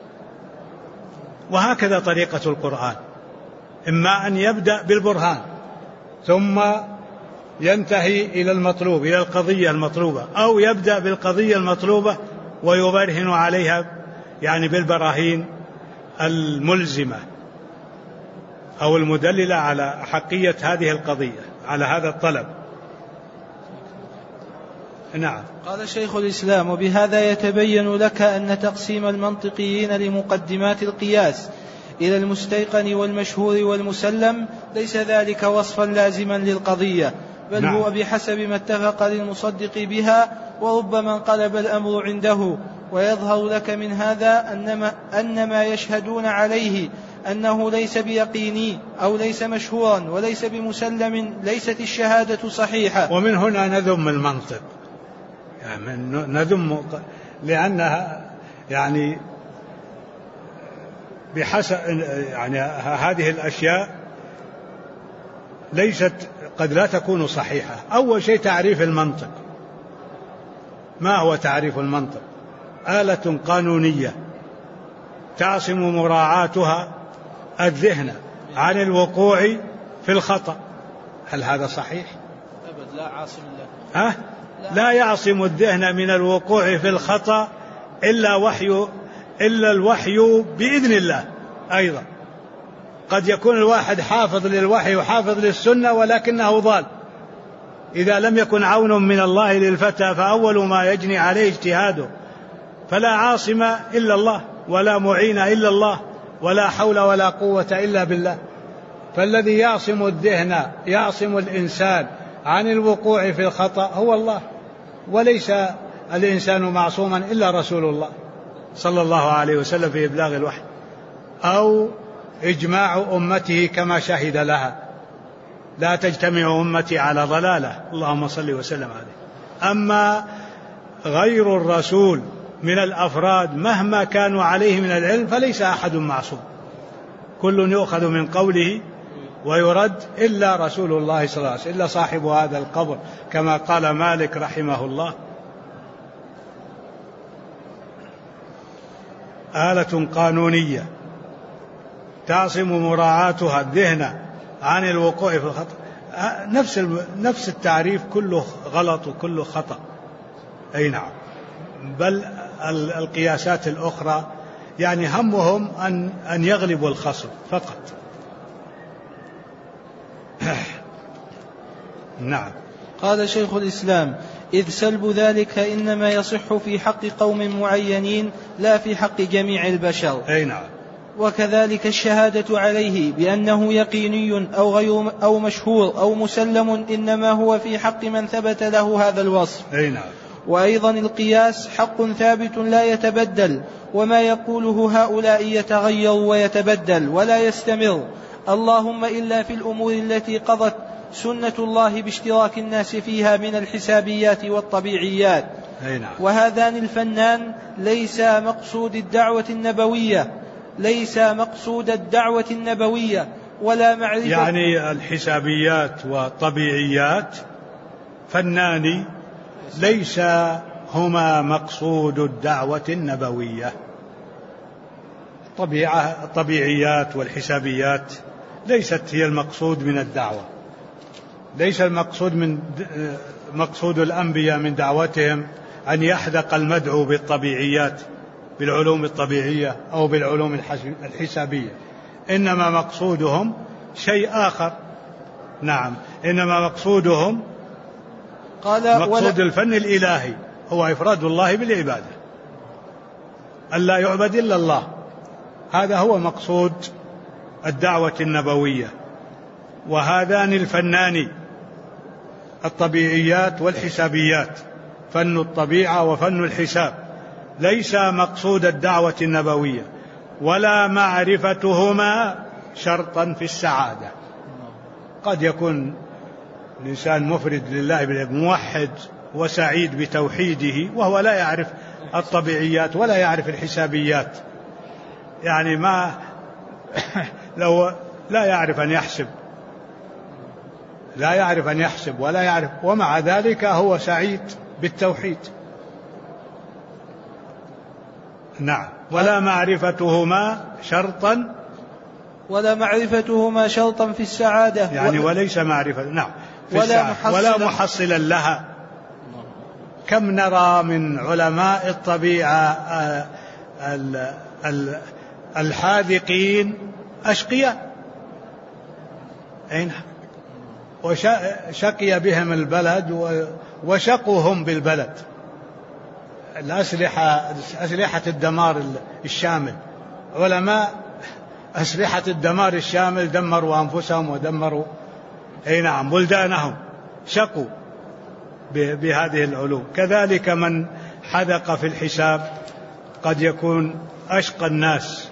وهكذا طريقة القرآن، إما أن يبدأ بالبرهان ثم ينتهي إلى المطلوب، إلى القضية المطلوبة، أو يبدأ بالقضية المطلوبة ويبرهن عليها يعني بالبراهين الملزمة أو المدللة على حقية هذه القضية، على هذا الطلب. نعم.
قال شيخ الإسلام: وبهذا يتبين لك أن تقسيم المنطقيين لمقدمات القياس إلى المستيقن والمشهور والمسلم ليس ذلك وصفا لازما للقضية، بل نعم. هو بحسب ما اتفق للمصدق بها، وربما انقلب الأمر عنده. ويظهر لك من هذا أن ما يشهدون عليه أنه ليس بيقيني أو ليس مشهورا وليس بمسلم ليست الشهادة صحيحة.
ومن هنا نذم المنطق، يعني نذم لأنها يعني بحسب يعني هذه الأشياء ليست قد لا تكون صحيحة. أول شيء تعريف المنطق. ما هو تعريف المنطق؟ آلة قانونية تعصم مراعاتها الذهن عن الوقوع في الخطأ. هل هذا صحيح؟
أبد لا عاصم الله.
لا يعصم الذهن من الوقوع في الخطأ إلا الوحي بإذن الله. أيضا قد يكون الواحد حافظ للوحي وحافظ للسنة ولكنه ضال، إذا لم يكن عون من الله للفتى فأول ما يجني عليه اجتهاده. فلا عاصم إلا الله، ولا معين إلا الله، ولا حول ولا قوة إلا بالله. فالذي يعصم الذهن، يعصم الإنسان عن الوقوع في الخطأ هو الله، وليس الإنسان معصوما إلا رسول الله صلى الله عليه وسلم في إبلاغ الوحي، أو إجماع أمته كما شهد لها: لا تجتمع أمتي على ضلالة، اللهم صل وسلم عليه. أما غير الرسول من الأفراد مهما كانوا عليه من العلم فليس أحد معصوم، كل يؤخذ من قوله ويرد إلا رسول الله صلى الله عليه وسلم، إلا صاحب هذا القبر، كما قال مالك رحمه الله: آلة قانونية تعصم مراعاتها الذهن عن الوقوع في الخطأ. نفس التعريف كله غلط وكله خطأ. أي نعم. بل القياسات الأخرى يعني همهم أن يغلبوا الخصم فقط. نعم.
قال شيخ الإسلام: إذ سلب ذلك إنما يصح في حق قوم معينين لا في حق جميع البشر.
أي نعم.
وكذلك الشهادة عليه بأنه يقيني أو مشهور أو مسلم إنما هو في حق من ثبت له هذا الوصف.
أي نعم.
وأيضا القياس حق ثابت لا يتبدل، وما يقوله هؤلاء يتغير ويتبدل ولا يستمر، اللهم إلا في الأمور التي قضت سنة الله باشتراك الناس فيها من الحسابيات والطبيعيات.
نعم.
وهذان الفنان ليس مقصود الدعوة النبوية ولا معرفة،
يعني الحسابيات والطبيعيات فنان ليس هما مقصود الدعوة النبوية. الطبيعيات والحسابيات ليست هي المقصود من الدعوة، ليس مقصود الأنبياء من دعوتهم أن يحدق المدعو بالطبيعيات، بالعلوم الطبيعية أو بالعلوم الحسابية، إنما مقصودهم شيء آخر. نعم. إنما مقصودهم مقصود الفن الإلهي هو إفراد الله بالعبادة، ألا يعبد إلا الله. هذا هو مقصود الدعوة النبوية. وهذان الفنان الطبيعيات والحسابيات، فن الطبيعة وفن الحساب، ليس مقصود الدعوة النبوية، ولا معرفتهما شرطا في السعادة. قد يكون الإنسان مفرد لله موحد وسعيد بتوحيده وهو لا يعرف الطبيعيات ولا يعرف الحسابيات، يعني ما لو لا يعرف أن يحسب ولا يعرف، ومع ذلك هو سعيد بالتوحيد. نعم. ولا معرفتهما شرطا في السعادة، يعني وليس معرفة. نعم. ولا محصلا لها. كم نرى من علماء الطبيعة الحاذقين أشقياء، وشقي بهم البلد وشقوهم بالبلد. أسلحة الدمار الشامل، علماء أسلحة الدمار الشامل دمروا أنفسهم ودمروا بلدانهم، شقوا بهذه العلوم. كذلك من حذق في الحساب قد يكون أشقى الناس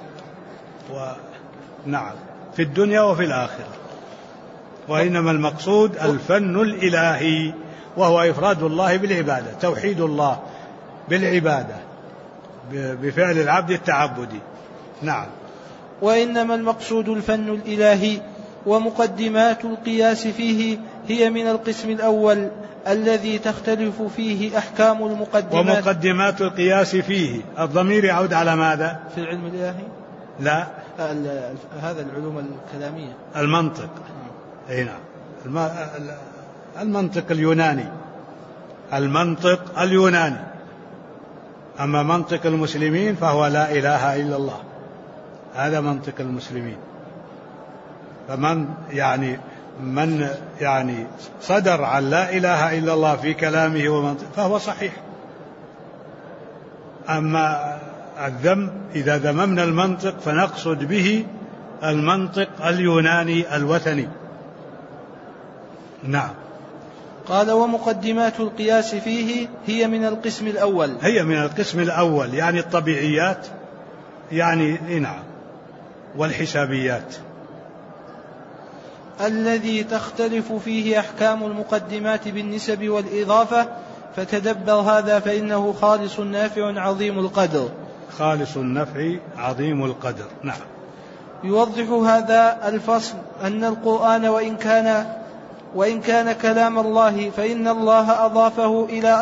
في الدنيا وفي الآخرة. وإنما المقصود الفن الإلهي، وهو إفراد الله بالعبادة، توحيد الله بالعبادة بفعل العبد التعبدي. نعم.
وإنما المقصود الفن الإلهي، ومقدمات القياس فيه هي من القسم الأول الذي تختلف فيه أحكام المقدمات.
ومقدمات القياس فيه، الضمير يعود على ماذا؟
في العلم الإلهي؟
لا،
هذا العلوم الكلامية،
المنطق. المنطق اليوناني. أما منطق المسلمين فهو لا إله إلا الله، هذا منطق المسلمين. فمن صدر عن لا إله إلا الله في كلامه ومنطق فهو صحيح. أما الذم إذا ذممنا المنطق فنقصد به المنطق اليوناني الوثني. نعم.
قال: ومقدمات القياس فيه هي من القسم الأول،
يعني الطبيعيات، والحسابيات،
الذي تختلف فيه أحكام المقدمات بالنسب والإضافة. فتدبر هذا فإنه خالص نافع عظيم القدر.
خالص النفع عظيم القدر. نعم.
يوضح هذا الفصل أن القرآن وإن كان كلام الله فإن الله أضافه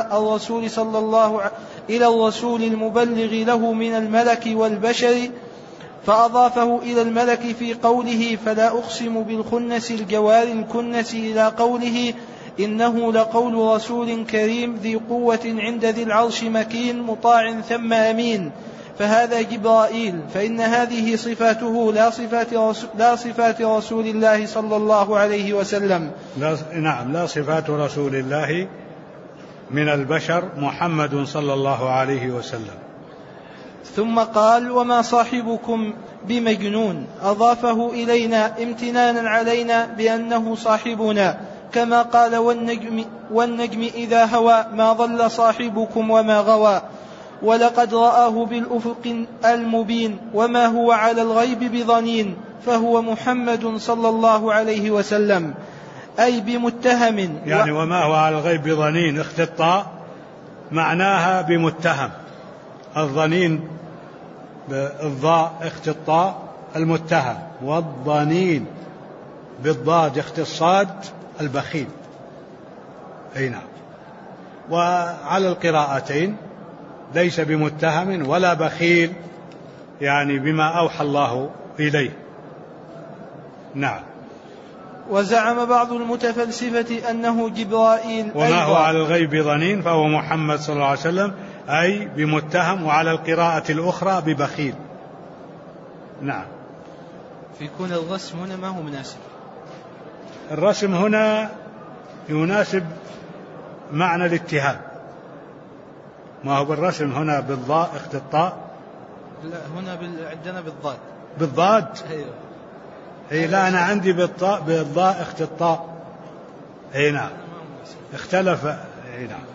إلى الرسول المبلغ له من الملك والبشر، فأضافه إلى الملك في قوله فلا أقسم بالخنس الجوار الكنس إلى قوله إنه لقول رسول كريم ذي قوة عند ذي العرش مكين مطاع ثم أمين، فهذا جبرائيل، فإن هذه صفاته لا صفات رسول الله صلى الله عليه وسلم.
نعم، لا صفات رسول الله من البشر محمد صلى الله عليه وسلم.
ثم قال وما صاحبكم بمجنون، أضافه إلينا امتنانا علينا بأنه صاحبنا، كما قال والنجم إذا هوى ما ضل صاحبكم وما غوى، ولقد رآه بالأفق المبين وما هو على الغيب بضنين، فهو محمد صلى الله عليه وسلم، أي بمتهم.
يعني وما هو على الغيب بضنين اختطاء معناها بمتهم، الضنين بالضاء اختطاء المتهم، والضنين بالضاد اختصاد البخيل. أي نعم. وعلى القراءتين ليس بمتهم ولا بخيل، يعني بما أوحى الله إليه. نعم.
وزعم بعض المتفلسفة أنه جبرائيل
وما هو على الغيب ضنين فهو محمد صلى الله عليه وسلم، أي بمتهم، وعلى القراءة الأخرى ببخيل. نعم.
في كون الرسم هنا ما هو مناسب،
الرسم هنا يناسب معنى الاتهام، ما هو بالرسم هنا بالضاء اختطاء،
لا هنا عندنا بالضاد.
بالضاد؟
أيوه.
اي لا، انا عندي بالضاء اختطاء. اي نعم، اختلف. اي نعم،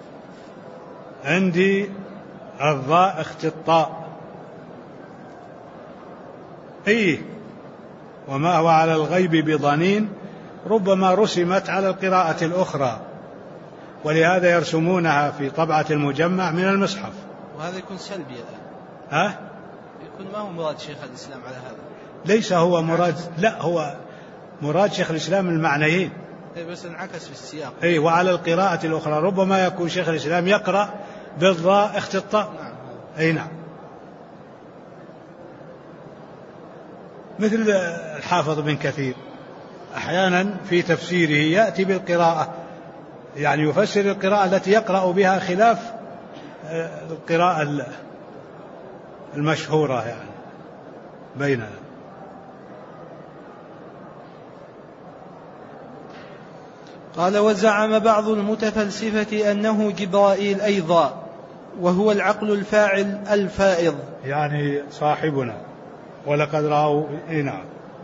عندي الضاء اختطاء. اي وما هو على الغيب بضنين ربما رسمت على القراءة الأخرى، ولهذا يرسمونها في طبعة المجمع من المصحف.
وهذا يكون سلبي الآن. يكون ما هو مراد شيخ الإسلام على هذا؟
ليس هو مراد، لا هو مراد شيخ الإسلام المعنيين.
بس انعكس في السياق.
وعلى القراءة الأخرى ربما يكون شيخ الإسلام يقرأ بالضاء اختطاء.
نعم.
أي نعم، مثل الحافظ بن كثير أحيانا في تفسيره يأتي بالقراءة، يعني يفسر القراءة التي يقرأ بها خلاف القراءة المشهورة يعني بيننا.
قال وزعم بعض المتفلسفة أنه جبرائيل أيضا، وهو العقل الفاعل الفائض،
يعني صاحبنا، ولقد رأوا. نعم.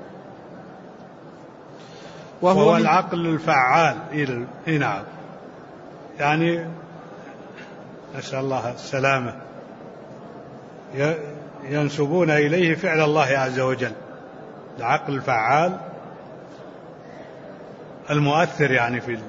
وهو العقل الفعال. نعم، يعني نسأل الله السلامة، ينسبون إليه فعل الله عز وجل، العقل الفعال المؤثر، يعني في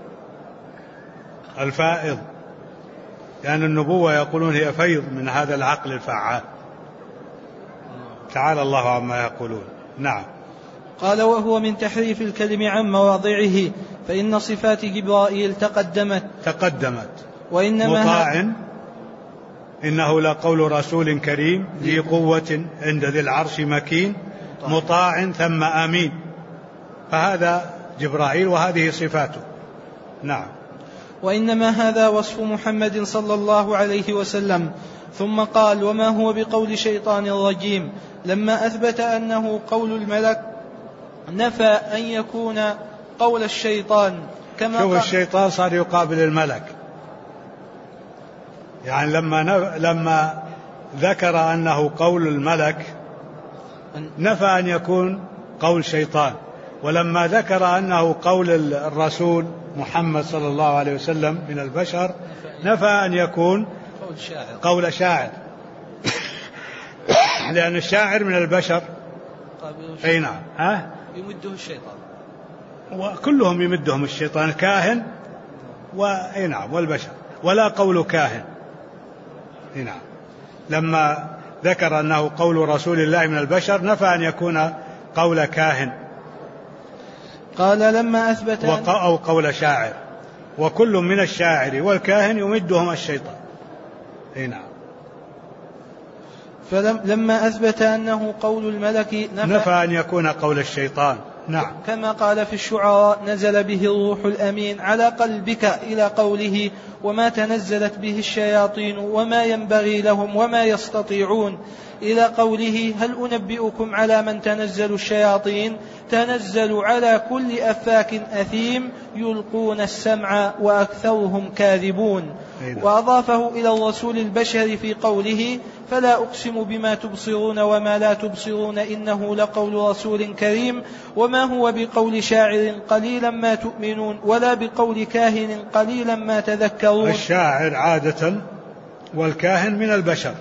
الفائض، يعني النبوة يقولون هي فيض من هذا العقل الفعال، تعالى الله عما يقولون. نعم.
قال وهو من تحريف الكلم عن مواضعه، فإن صفات جبرائيل تقدمت وإنما
مطاع، إنه لقول رسول كريم ذي قوة عند ذي العرش مكين مطاع ثم أمين، فهذا جبرائيل وهذه صفاته. نعم.
وإنما هذا وصف محمد صلى الله عليه وسلم. ثم قال وما هو بقول شيطان رجيم، لما أثبت أنه قول الملك نفى أن يكون قول الشيطان، كما
شوف الشيطان صار يقابل الملك، يعني لما ذكر أنه قول الملك نفى أن يكون قول شيطان، ولما ذكر أنه قول الرسول محمد صلى الله عليه وسلم من البشر نفى أن يكون قول شاعر لأن الشاعر من البشر. أي نعم.
يمده الشيطان،
وكلهم يمدهم الشيطان، الكاهن نعم والبشر، ولا قول كاهن. نعم. لما ذكر أنه قول رسول الله من البشر، نفى أن يكون قول كاهن
قال لما أثبت
أو قول شاعر، وكل من الشاعر والكاهن يمدهم الشيطان. نعم.
فلما أثبت أنه قول الملك
نفى أن يكون قول الشيطان. نعم.
كما قال في الشعراء: نزل به الروح الأمين على قلبك، إلى قوله: وما تنزلت به الشياطين وما ينبغي لهم وما يستطيعون، إلى قوله: هل أنبئكم على من تنزل الشياطين؟ تنزل على كل أفاك أثيم يلقون السمع وأكثرهم كاذبون. وأضافه إلى الرسول البشري في قوله: فلا أقسم بما تبصرون وما لا تبصرون إنه لقول رسول كريم، وما هو بقول شاعر قليلا ما تؤمنون ولا بقول كاهن قليلا ما تذكرون.
الشاعر عادة والكاهن من البشر،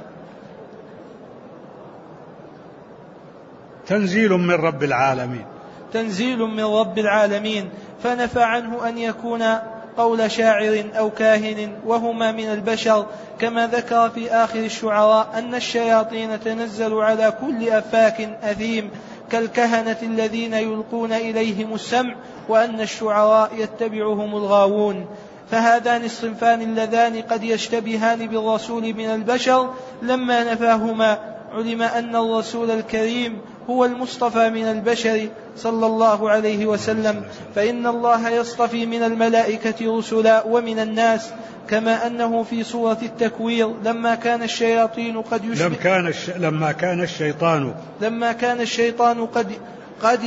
تنزيل من رب العالمين،
تنزيل من رب العالمين، فنفى عنه أن يكون قول شاعر أو كاهن وهما من البشر، كما ذكر في آخر الشعراء أن الشياطين تنزل على كل أفاك أثيم كالكهنة الذين يلقون إليهم السمع، وأن الشعراء يتبعهم الغاوون. فهذان الصنفان اللذان قد يشتبهان بالرسول من البشر لما نفاهما علم أن الرسول الكريم هو المصطفى من البشر صلى الله عليه وسلم، فإن الله يصطفي من الملائكة رسلا ومن الناس، كما أنه في سورة التكوير لما كان الشيطان قد لما كان الشيطان قد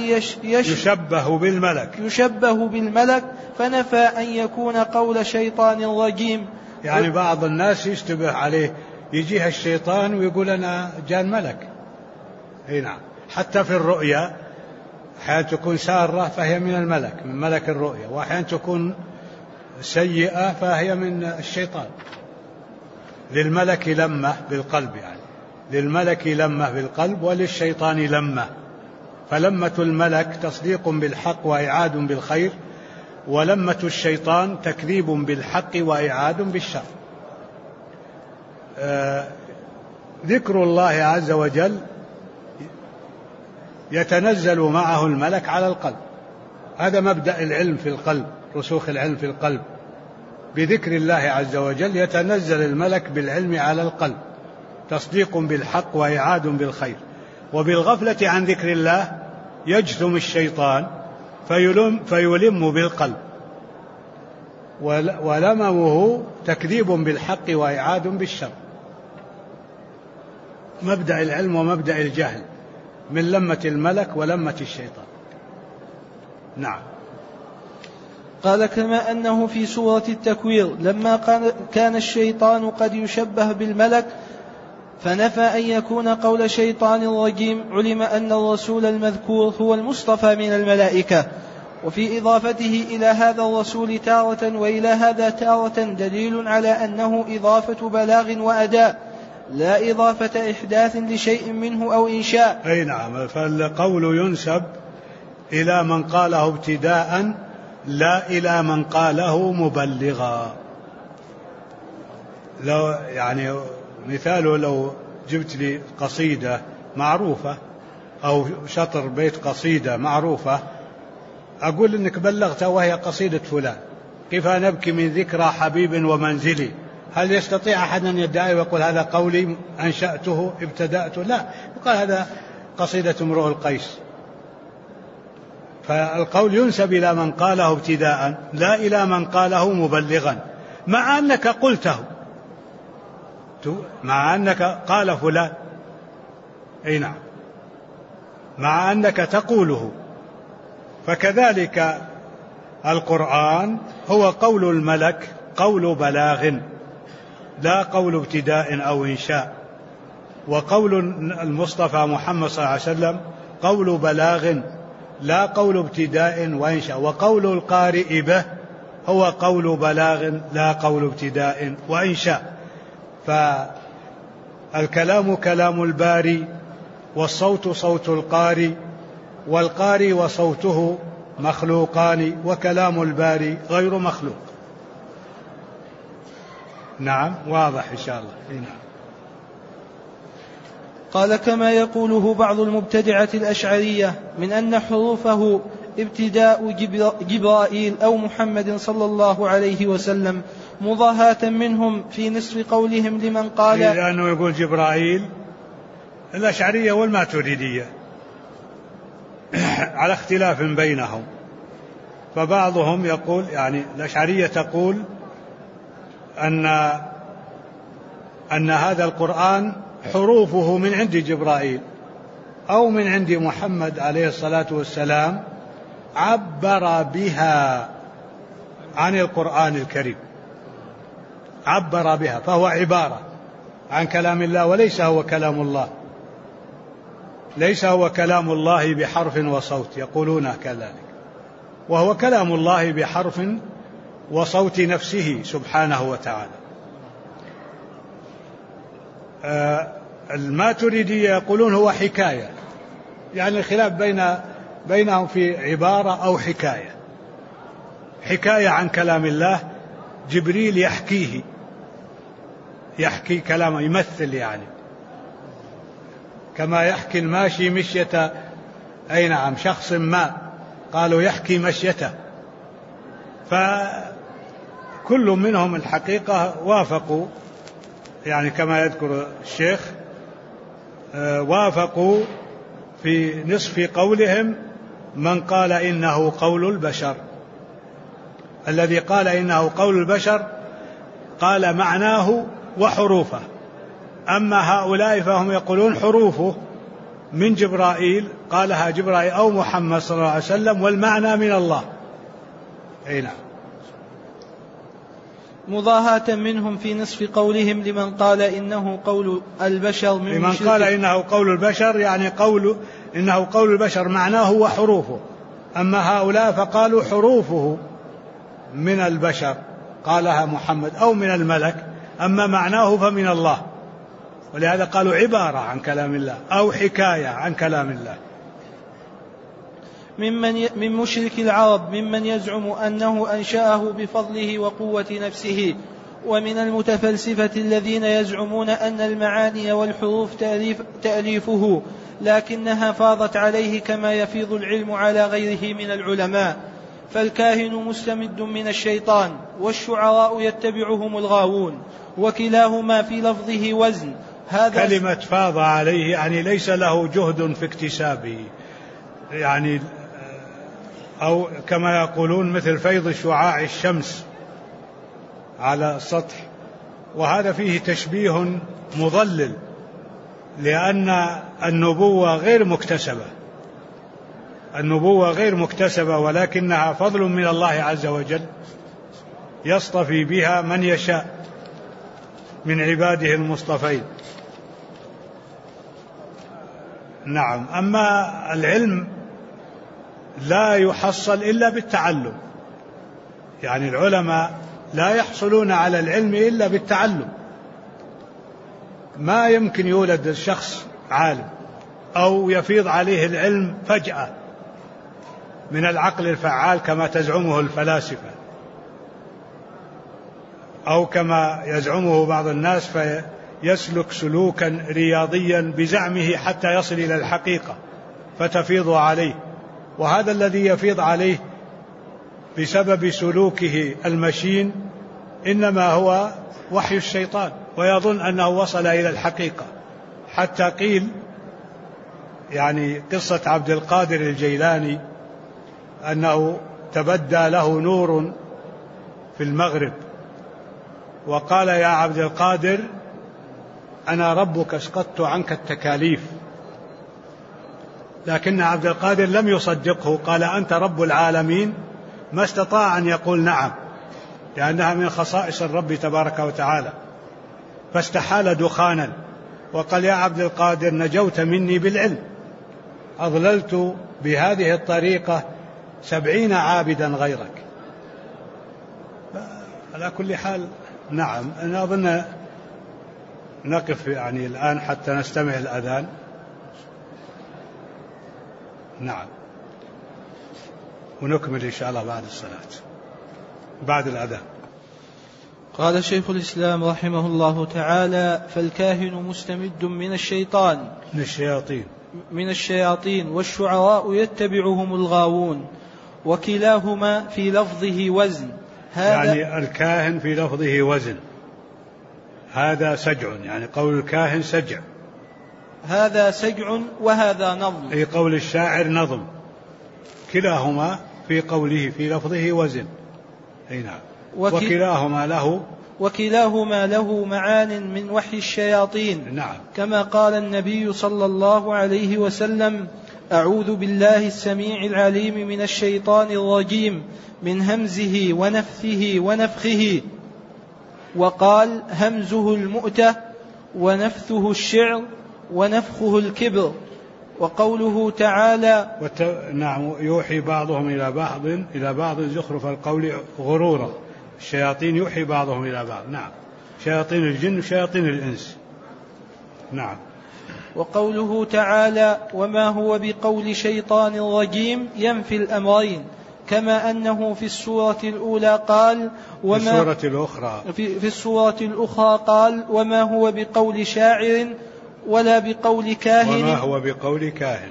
يشبه بالملك فنفى أن يكون قول شيطان رجيم.
يعني بعض الناس يشتبه عليه، يجيها الشيطان ويقول أنا جان ملك. نعم. حتى في الرؤيا أحيانا تكون سارة فهي من الملك، من ملك الرؤيا، وأحيانا تكون سيئة فهي من الشيطان. للملك لمة بالقلب، يعني للملك لمة بالقلب وللشيطان لمة، فلمة الملك تصديق بالحق وإعاد بالخير، ولمة الشيطان تكذيب بالحق وإعاد بالشر. ذكر الله عز وجل يتنزل معه الملك على القلب، هذا مبدأ العلم في القلب، رسوخ العلم في القلب. بذكر الله عز وجل يتنزل الملك بالعلم على القلب، تصديق بالحق وإعاد بالخير. وبالغفلة عن ذكر الله يجثم الشيطان فيلم بالقلب، ولممه تكذيب بالحق وإعاد بالشر. مبدأ العلم ومبدأ الجهل من لمة الملك ولمة الشيطان. نعم.
قال كما أنه في سورة التكوير لما كان الشيطان قد يشبه بالملك فنفى أن يكون قول شيطان رجيم، علم أن الرسول المذكور هو المصطفى من الملائكة. وفي إضافته إلى هذا الرسول تارة وإلى هذا تارة دليل على أنه إضافة بلاغ وأداء، لا إضافة إحداث لشيء منه أو إنشاء.
أي نعم. فالقول ينسب إلى من قاله ابتداء لا إلى من قاله مبلغا. لو يعني مثاله لو جبت لي قصيدة معروفة أو شطر بيت قصيدة معروفة، أقول إنك بلغتها وهي قصيدة فلان، كيف نبكي من ذكرى حبيب ومنزلي، هل يستطيع أحد أن يدعي ويقول هذا قولي أنشأته ابتدأته؟ لا، يقال هذا قصيدة امرؤ القيس. فالقول ينسب إلى من قاله ابتداء لا إلى من قاله مبلغا، مع أنك قلته، مع أنك قال فلان. أي نعم، مع أنك تقوله. فكذلك القرآن هو قول الملك قول بلاغ لا قول ابتداء أو إنشاء، وقول المصطفى محمد صلى الله عليه وسلم قول بلاغ لا قول ابتداء وإنشاء، وقول القارئ به هو قول بلاغ لا قول ابتداء وإنشاء. فالكلام كلام الباري، والصوت صوت القارئ، والقارئ وصوته مخلوقان، وكلام الباري غير مخلوق. نعم، واضح إن شاء الله. نعم.
قال كما يقوله بعض المبتدعة الأشعرية من أن حروفه ابتداء جبرائيل أو محمد صلى الله عليه وسلم، مضاهاة منهم في نصف قولهم لمن قال
لأنه يقول جبرائيل. الأشعرية والماتريدية على اختلاف بينهم، فبعضهم يقول يعني الأشعرية تقول أن هذا القرآن حروفه من عند جبرائيل أو من عند محمد عليه الصلاة والسلام، عبر بها عن القرآن الكريم، عبر بها، فهو عبارة عن كلام الله وليس هو كلام الله، ليس هو كلام الله بحرف وصوت، يقولون كذلك، وهو كلام الله بحرف وصوت نفسه سبحانه وتعالى. الماتريدية يقولون هو حكاية، يعني الخلاف بينهم في عبارة أو حكاية، حكاية عن كلام الله، جبريل يحكيه، يحكي كلامه، يمثل يعني كما يحكي الماشي مشية، أي نعم، شخص ما قالوا يحكي مشيته. فكل منهم الحقيقة وافقوا، يعني كما يذكر الشيخ وافقوا في نصف قولهم من قال إنه قول البشر. الذي قال إنه قول البشر قال معناه وحروفه، أما هؤلاء فهم يقولون حروفه من جبرائيل، قالها جبرائيل أو محمد صلى الله عليه وسلم، والمعنى من الله. أي نعم.
مضاهاة منهم في نصف قولهم لمن قال إنه قول البشر،
لمن قال إنه قول البشر يعني إنه قول البشر معناه وحروفه، أما هؤلاء فقالوا حروفه من البشر، قالها محمد أو من الملك، أما معناه فمن الله، ولهذا قالوا عبارة عن كلام الله أو حكاية عن كلام الله.
من مشرك العرب ممن يزعم أنه أنشأه بفضله وقوة نفسه، ومن المتفلسفة الذين يزعمون أن المعاني والحروف تأليفه، لكنها فاضت عليه كما يفيض العلم على غيره من العلماء، فالكاهن مستمد من الشيطان، والشعراء يتبعهم الغاوون، وكلاهما في لفظه وزن. هذا
كلمة فاض عليه يعني ليس له جهد في اكتسابه، يعني أو كما يقولون مثل فيض شعاع الشمس على السطح، وهذا فيه تشبيه مضلل، لأن النبوة غير مكتسبة، النبوة غير مكتسبة، ولكنها فضل من الله عز وجل يصطفي بها من يشاء من عباده المصطفين. نعم. أما العلم لا يحصل إلا بالتعلم، يعني العلماء لا يحصلون على العلم إلا بالتعلم، ما يمكن يولد الشخص عالم أو يفيض عليه العلم فجأة من العقل الفعال كما تزعمه الفلاسفة، أو كما يزعمه بعض الناس فيسلك سلوكا رياضيا بزعمه حتى يصل إلى الحقيقة فتفيض عليه، وهذا الذي يفيض عليه بسبب سلوكه المشين إنما هو وحي الشيطان، ويظن أنه وصل إلى الحقيقة. حتى قيل يعني قصة عبد القادر الجيلاني أنه تبدى له نور في المغرب وقال يا عبد القادر أنا ربك اسقطت عنك التكاليف، لكن عبد القادر لم يصدقه، قال أنت رب العالمين، ما استطاع أن يقول نعم، لأنها من خصائص الرب تبارك وتعالى، فاستحال دخانا وقال يا عبد القادر نجوت مني بالعلم، أضللت بهذه الطريقة 70 عابدا غيرك. على كل حال نعم، أنا أظن نقف يعني الآن حتى نستمع الأذان. نعم، ونكمل إن شاء الله بعد الصلاة بعد الأذان.
قال شيخ الإسلام رحمه الله تعالى: فالكاهن مستمد من الشيطان، من الشياطين، والشعراء يتبعهم الغاوون، وكلاهما في لفظه وزن.
يعني الكاهن في لفظه وزن، هذا سجع، يعني قول الكاهن سجع،
هذا سجع وهذا نظم،
أي قول الشاعر نظم، كلاهما في قوله في لفظه وزن. أي نعم.
وكلاهما له معان من وحي الشياطين.
نعم.
كما قال النبي صلى الله عليه وسلم: أعوذ بالله السميع العليم من الشيطان الرجيم من همزه ونفثه ونفخه. وقال: همزه المؤتة، ونفثه الشعر، ونفخه الكبر. وقوله تعالى:
نعم، يوحي بعضهم إلى بعض زخرف القول غرورا. الشياطين يوحي بعضهم إلى بعض. نعم، شياطين الجن وشياطين الإنس. نعم.
وقوله تعالى: وما هو بقول شيطان رجيم، ينفي الأمرين، كما أنه في السورة الأولى قال في السورة الأخرى قال: وما هو بقول شاعر ولا بقول كاهن،
وما هو بقول كاهن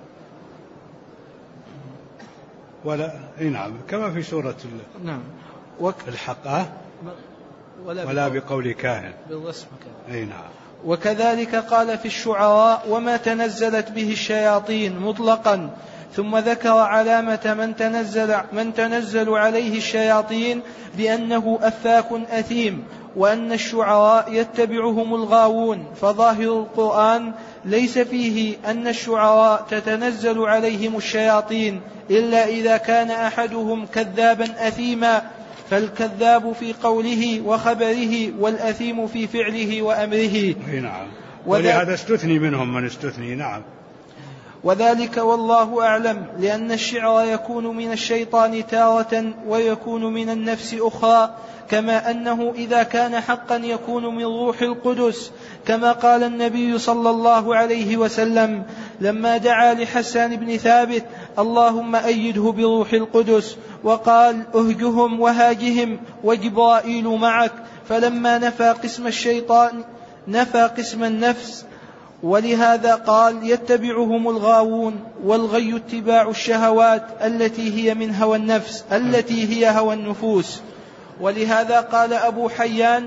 ولا. نعم، كما في سورة
نعم
الحق ولا بقول كاهن
بالرسم.
أي نعم.
وكذلك قال في الشعراء: وما تنزلت به الشياطين مطلقا، ثم ذكر علامة من تنزل عليه الشياطين بأنه أفاك أثيم، وأن الشعراء يتبعهم الغاوون. فظاهر القرآن ليس فيه أن الشعراء تتنزل عليهم الشياطين إلا إذا كان أحدهم كذابا أثيما، فالكذاب في قوله وخبره، والأثيم في فعله وأمره.
نعم. ولهذا استثني منهم من استثني. نعم.
وذلك والله أعلم، لأن الشعر يكون من الشيطان تارة ويكون من النفس أخرى، كما أنه إذا كان حقا يكون من روح القدس، كما قال النبي صلى الله عليه وسلم لما دعا لحسان بن ثابت: اللهم أيده بروح القدس، وقال: أهجهم وهاجهم وجبرائيل معك. فلما نفى قسم الشيطان نفى قسم النفس. ولهذا قال: يتبعهم الغاوون، والغي اتباع الشهوات التي هي من هوى النفس، التي هي هوى النفوس. ولهذا قال أبو حيان: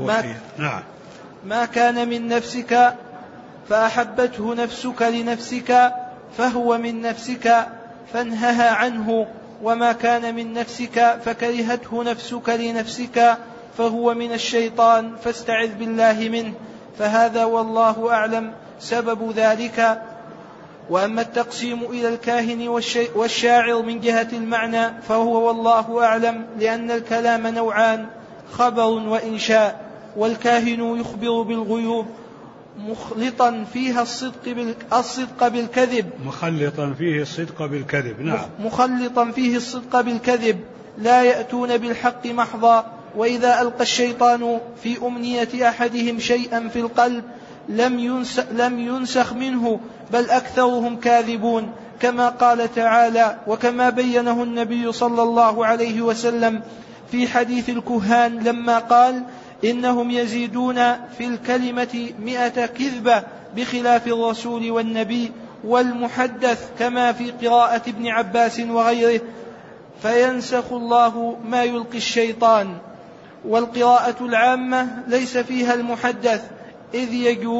ما كان من نفسك فأحبته نفسك لنفسك فهو من نفسك فانهها عنه، وما كان من نفسك فكرهته نفسك لنفسك فهو من الشيطان فاستعذ بالله منه. فهذا والله أعلم سبب ذلك. وأما التقسيم إلى الكاهن والشاعر من جهة المعنى فهو والله أعلم، لأن الكلام نوعان: خبر وإنشاء. والكاهن يخبر بالغيوب مخلطا فيها الصدق بالكذب،
مخلطا فيه الصدق بالكذب. نعم.
مخلطا فيه الصدق بالكذب، لا يأتون بالحق محضا. وإذا ألقى الشيطان في أمنية أحدهم شيئا في القلب لم ينسخ منه، بل أكثرهم كاذبون، كما قال تعالى، وكما بينه النبي صلى الله عليه وسلم في حديث الكهان لما قال: إنهم يزيدون في الكلمة 100 كذبة بخلاف الرسول والنبي والمحدث، كما في قراءة ابن عباس وغيره، فينسخ الله ما يلقي الشيطان. والقراءة العامة ليس فيها المحدث، إذ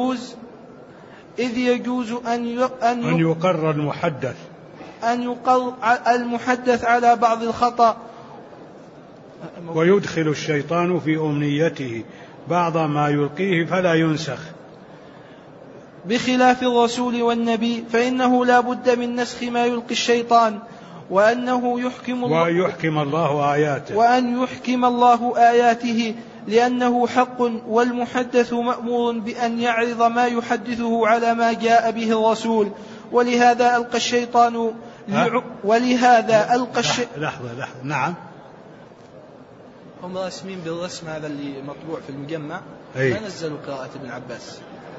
يجوز أن
يقر
المحدث على بعض الخطأ،
ويدخل الشيطان في أمنيته بعض ما يلقيه فلا ينسخ،
بخلاف الرسول والنبي، فإنه لا بد من نسخ ما يلقي الشيطان، وأن يحكم الله آياته لأنه حق. والمحدث مأمور بأن يعرض ما يحدثه على ما جاء به الرسول. ولهذا ألقى الشيطان
لحظة. نعم.
هم راسمين بالرسم هذا اللي مطبوع في المجمع، ما نزلوا قراءة ابن عباس.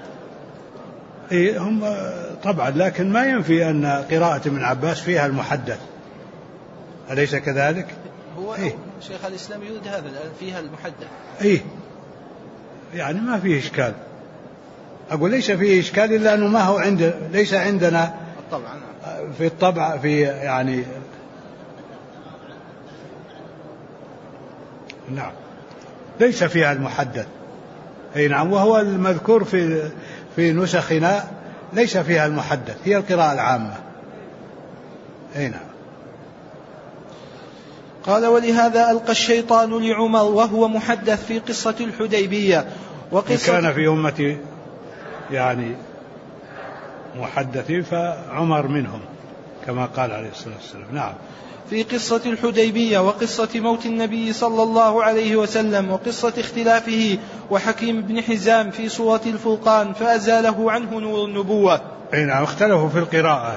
هم طبعا، لكن ما ينفي أن قراءة ابن عباس فيها المحدث، أليس كذلك؟
هو شيخ الإسلام يريد هذا الآن فيها المحدث.
يعني ما فيه إشكال، أقول ليس فيه إشكال إلا أنه ما هو ليس عندنا
الطبع
في الطبع في يعني نعم ليس فيها المحدث. نعم، وهو المذكور في نسخنا ليس فيها المحدث، هي القراءة العامة. نعم.
قال ولهذا ألقى الشيطان لعمر وهو محدث في قصة الحديبية
كان في أمتي يعني محدثين فعمر منهم كما قال عليه الصلاة والسلام. نعم.
في قصة الحديبية وقصة موت النبي صلى الله عليه وسلم وقصة اختلافه وحكيم بن حزام في سورة الفرقان فأزاله عنه نور النبوة.
نعم، اختلفوا في القراءة،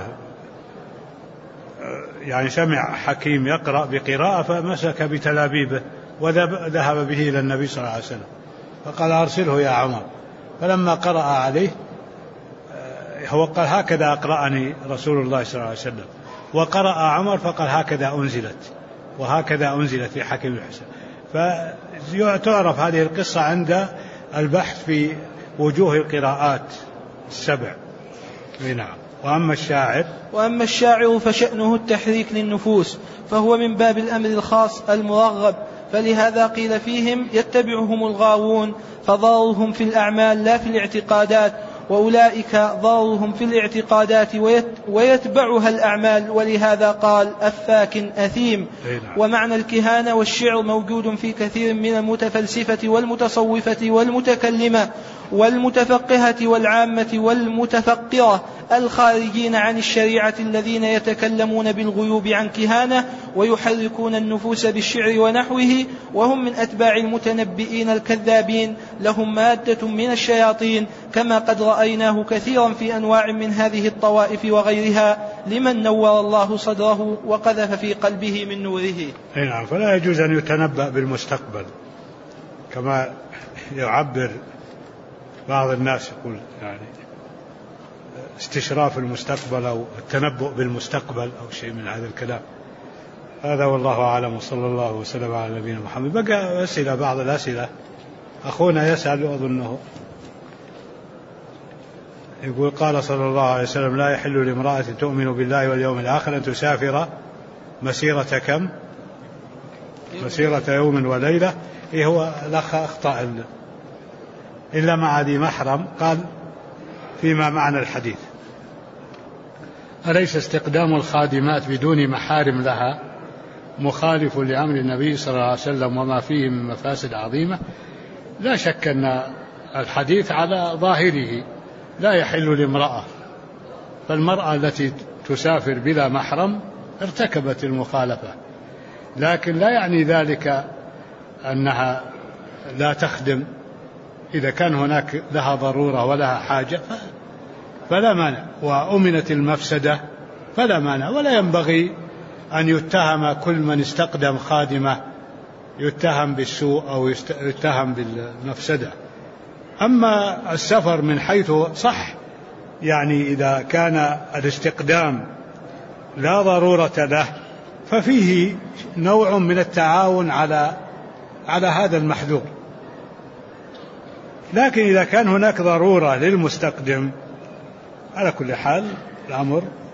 يعني سمع حكيم يقرأ بقراءة فمسك بتلابيبه وذهب به إلى النبي صلى الله عليه وسلم فقال أرسله يا عمر، فلما قرأ عليه هو قال هكذا أقرأني رسول الله صلى الله عليه وسلم، وقرأ عمر فقال هكذا أنزلت، وهكذا أنزلت في حكيم الحسن. فتعرف هذه القصة عند البحث في وجوه القراءات السبع. نعم. وأما الشاعر
فشأنه التحريك للنفوس، فهو من باب الأمر الخاص المرغب، فلهذا قيل فيهم يتبعهم الغاوون، فضررهم في الأعمال لا في الاعتقادات، وأولئك ضررهم في الاعتقادات ويتبعها الأعمال، ولهذا قال أفاك أثيم. ومعنى الكهانة والشعر موجود في كثير من المتفلسفة والمتصوفة والمتكلمة والمتفقهة والعامة والمتفقرة الخارجين عن الشريعة الذين يتكلمون بالغيوب عن كهانة ويحركون النفوس بالشعر ونحوه، وهم من أتباع المتنبئين الكذابين، لهم مادة من الشياطين، كما قد رأيناه كثيرا في أنواع من هذه الطوائف وغيرها، لمن نور الله صدره وقذف في قلبه من نوره.
نعم. فلا يجوز أن يتنبأ بالمستقبل كما يعبر بعض الناس، يقول يعني استشراف المستقبل أو التنبؤ بالمستقبل أو شيء من هذا الكلام. هذا والله أعلم، وصلى الله وسلم على نبينا محمد. بقى أسئلة، بعض الأسئلة أخونا يسأل أظنه يقول قال صلى الله عليه وسلم لا يحل لامرأة تؤمن بالله واليوم الآخر أن تسافر مسيرة كم؟ مسيرة يوم وليلة. هو الأخ أخطأ إلا مع ذي محرم، قال فيما معنى الحديث أليس استقدام الخادمات بدون محارم لها مخالف لأمر النبي صلى الله عليه وسلم وما فيه من مفاسد عظيمة؟ لا شك أن الحديث على ظاهره لا يحل لامرأة، فالمرأة التي تسافر بلا محرم ارتكبت المخالفة، لكن لا يعني ذلك أنها لا تخدم. إذا كان هناك لها ضرورة ولها حاجة فلا مانع، وأمنت المفسدة فلا مانع، ولا ينبغي أن يتهم كل من استقدم خادمة يتهم بالسوء أو يتهم بالمفسدة. أما السفر من حيث صح، يعني إذا كان الاستقدام لا ضرورة له ففيه نوع من التعاون على هذا المحذور، لكن إذا كان هناك ضرورة للمستقدم على كل حال الأمر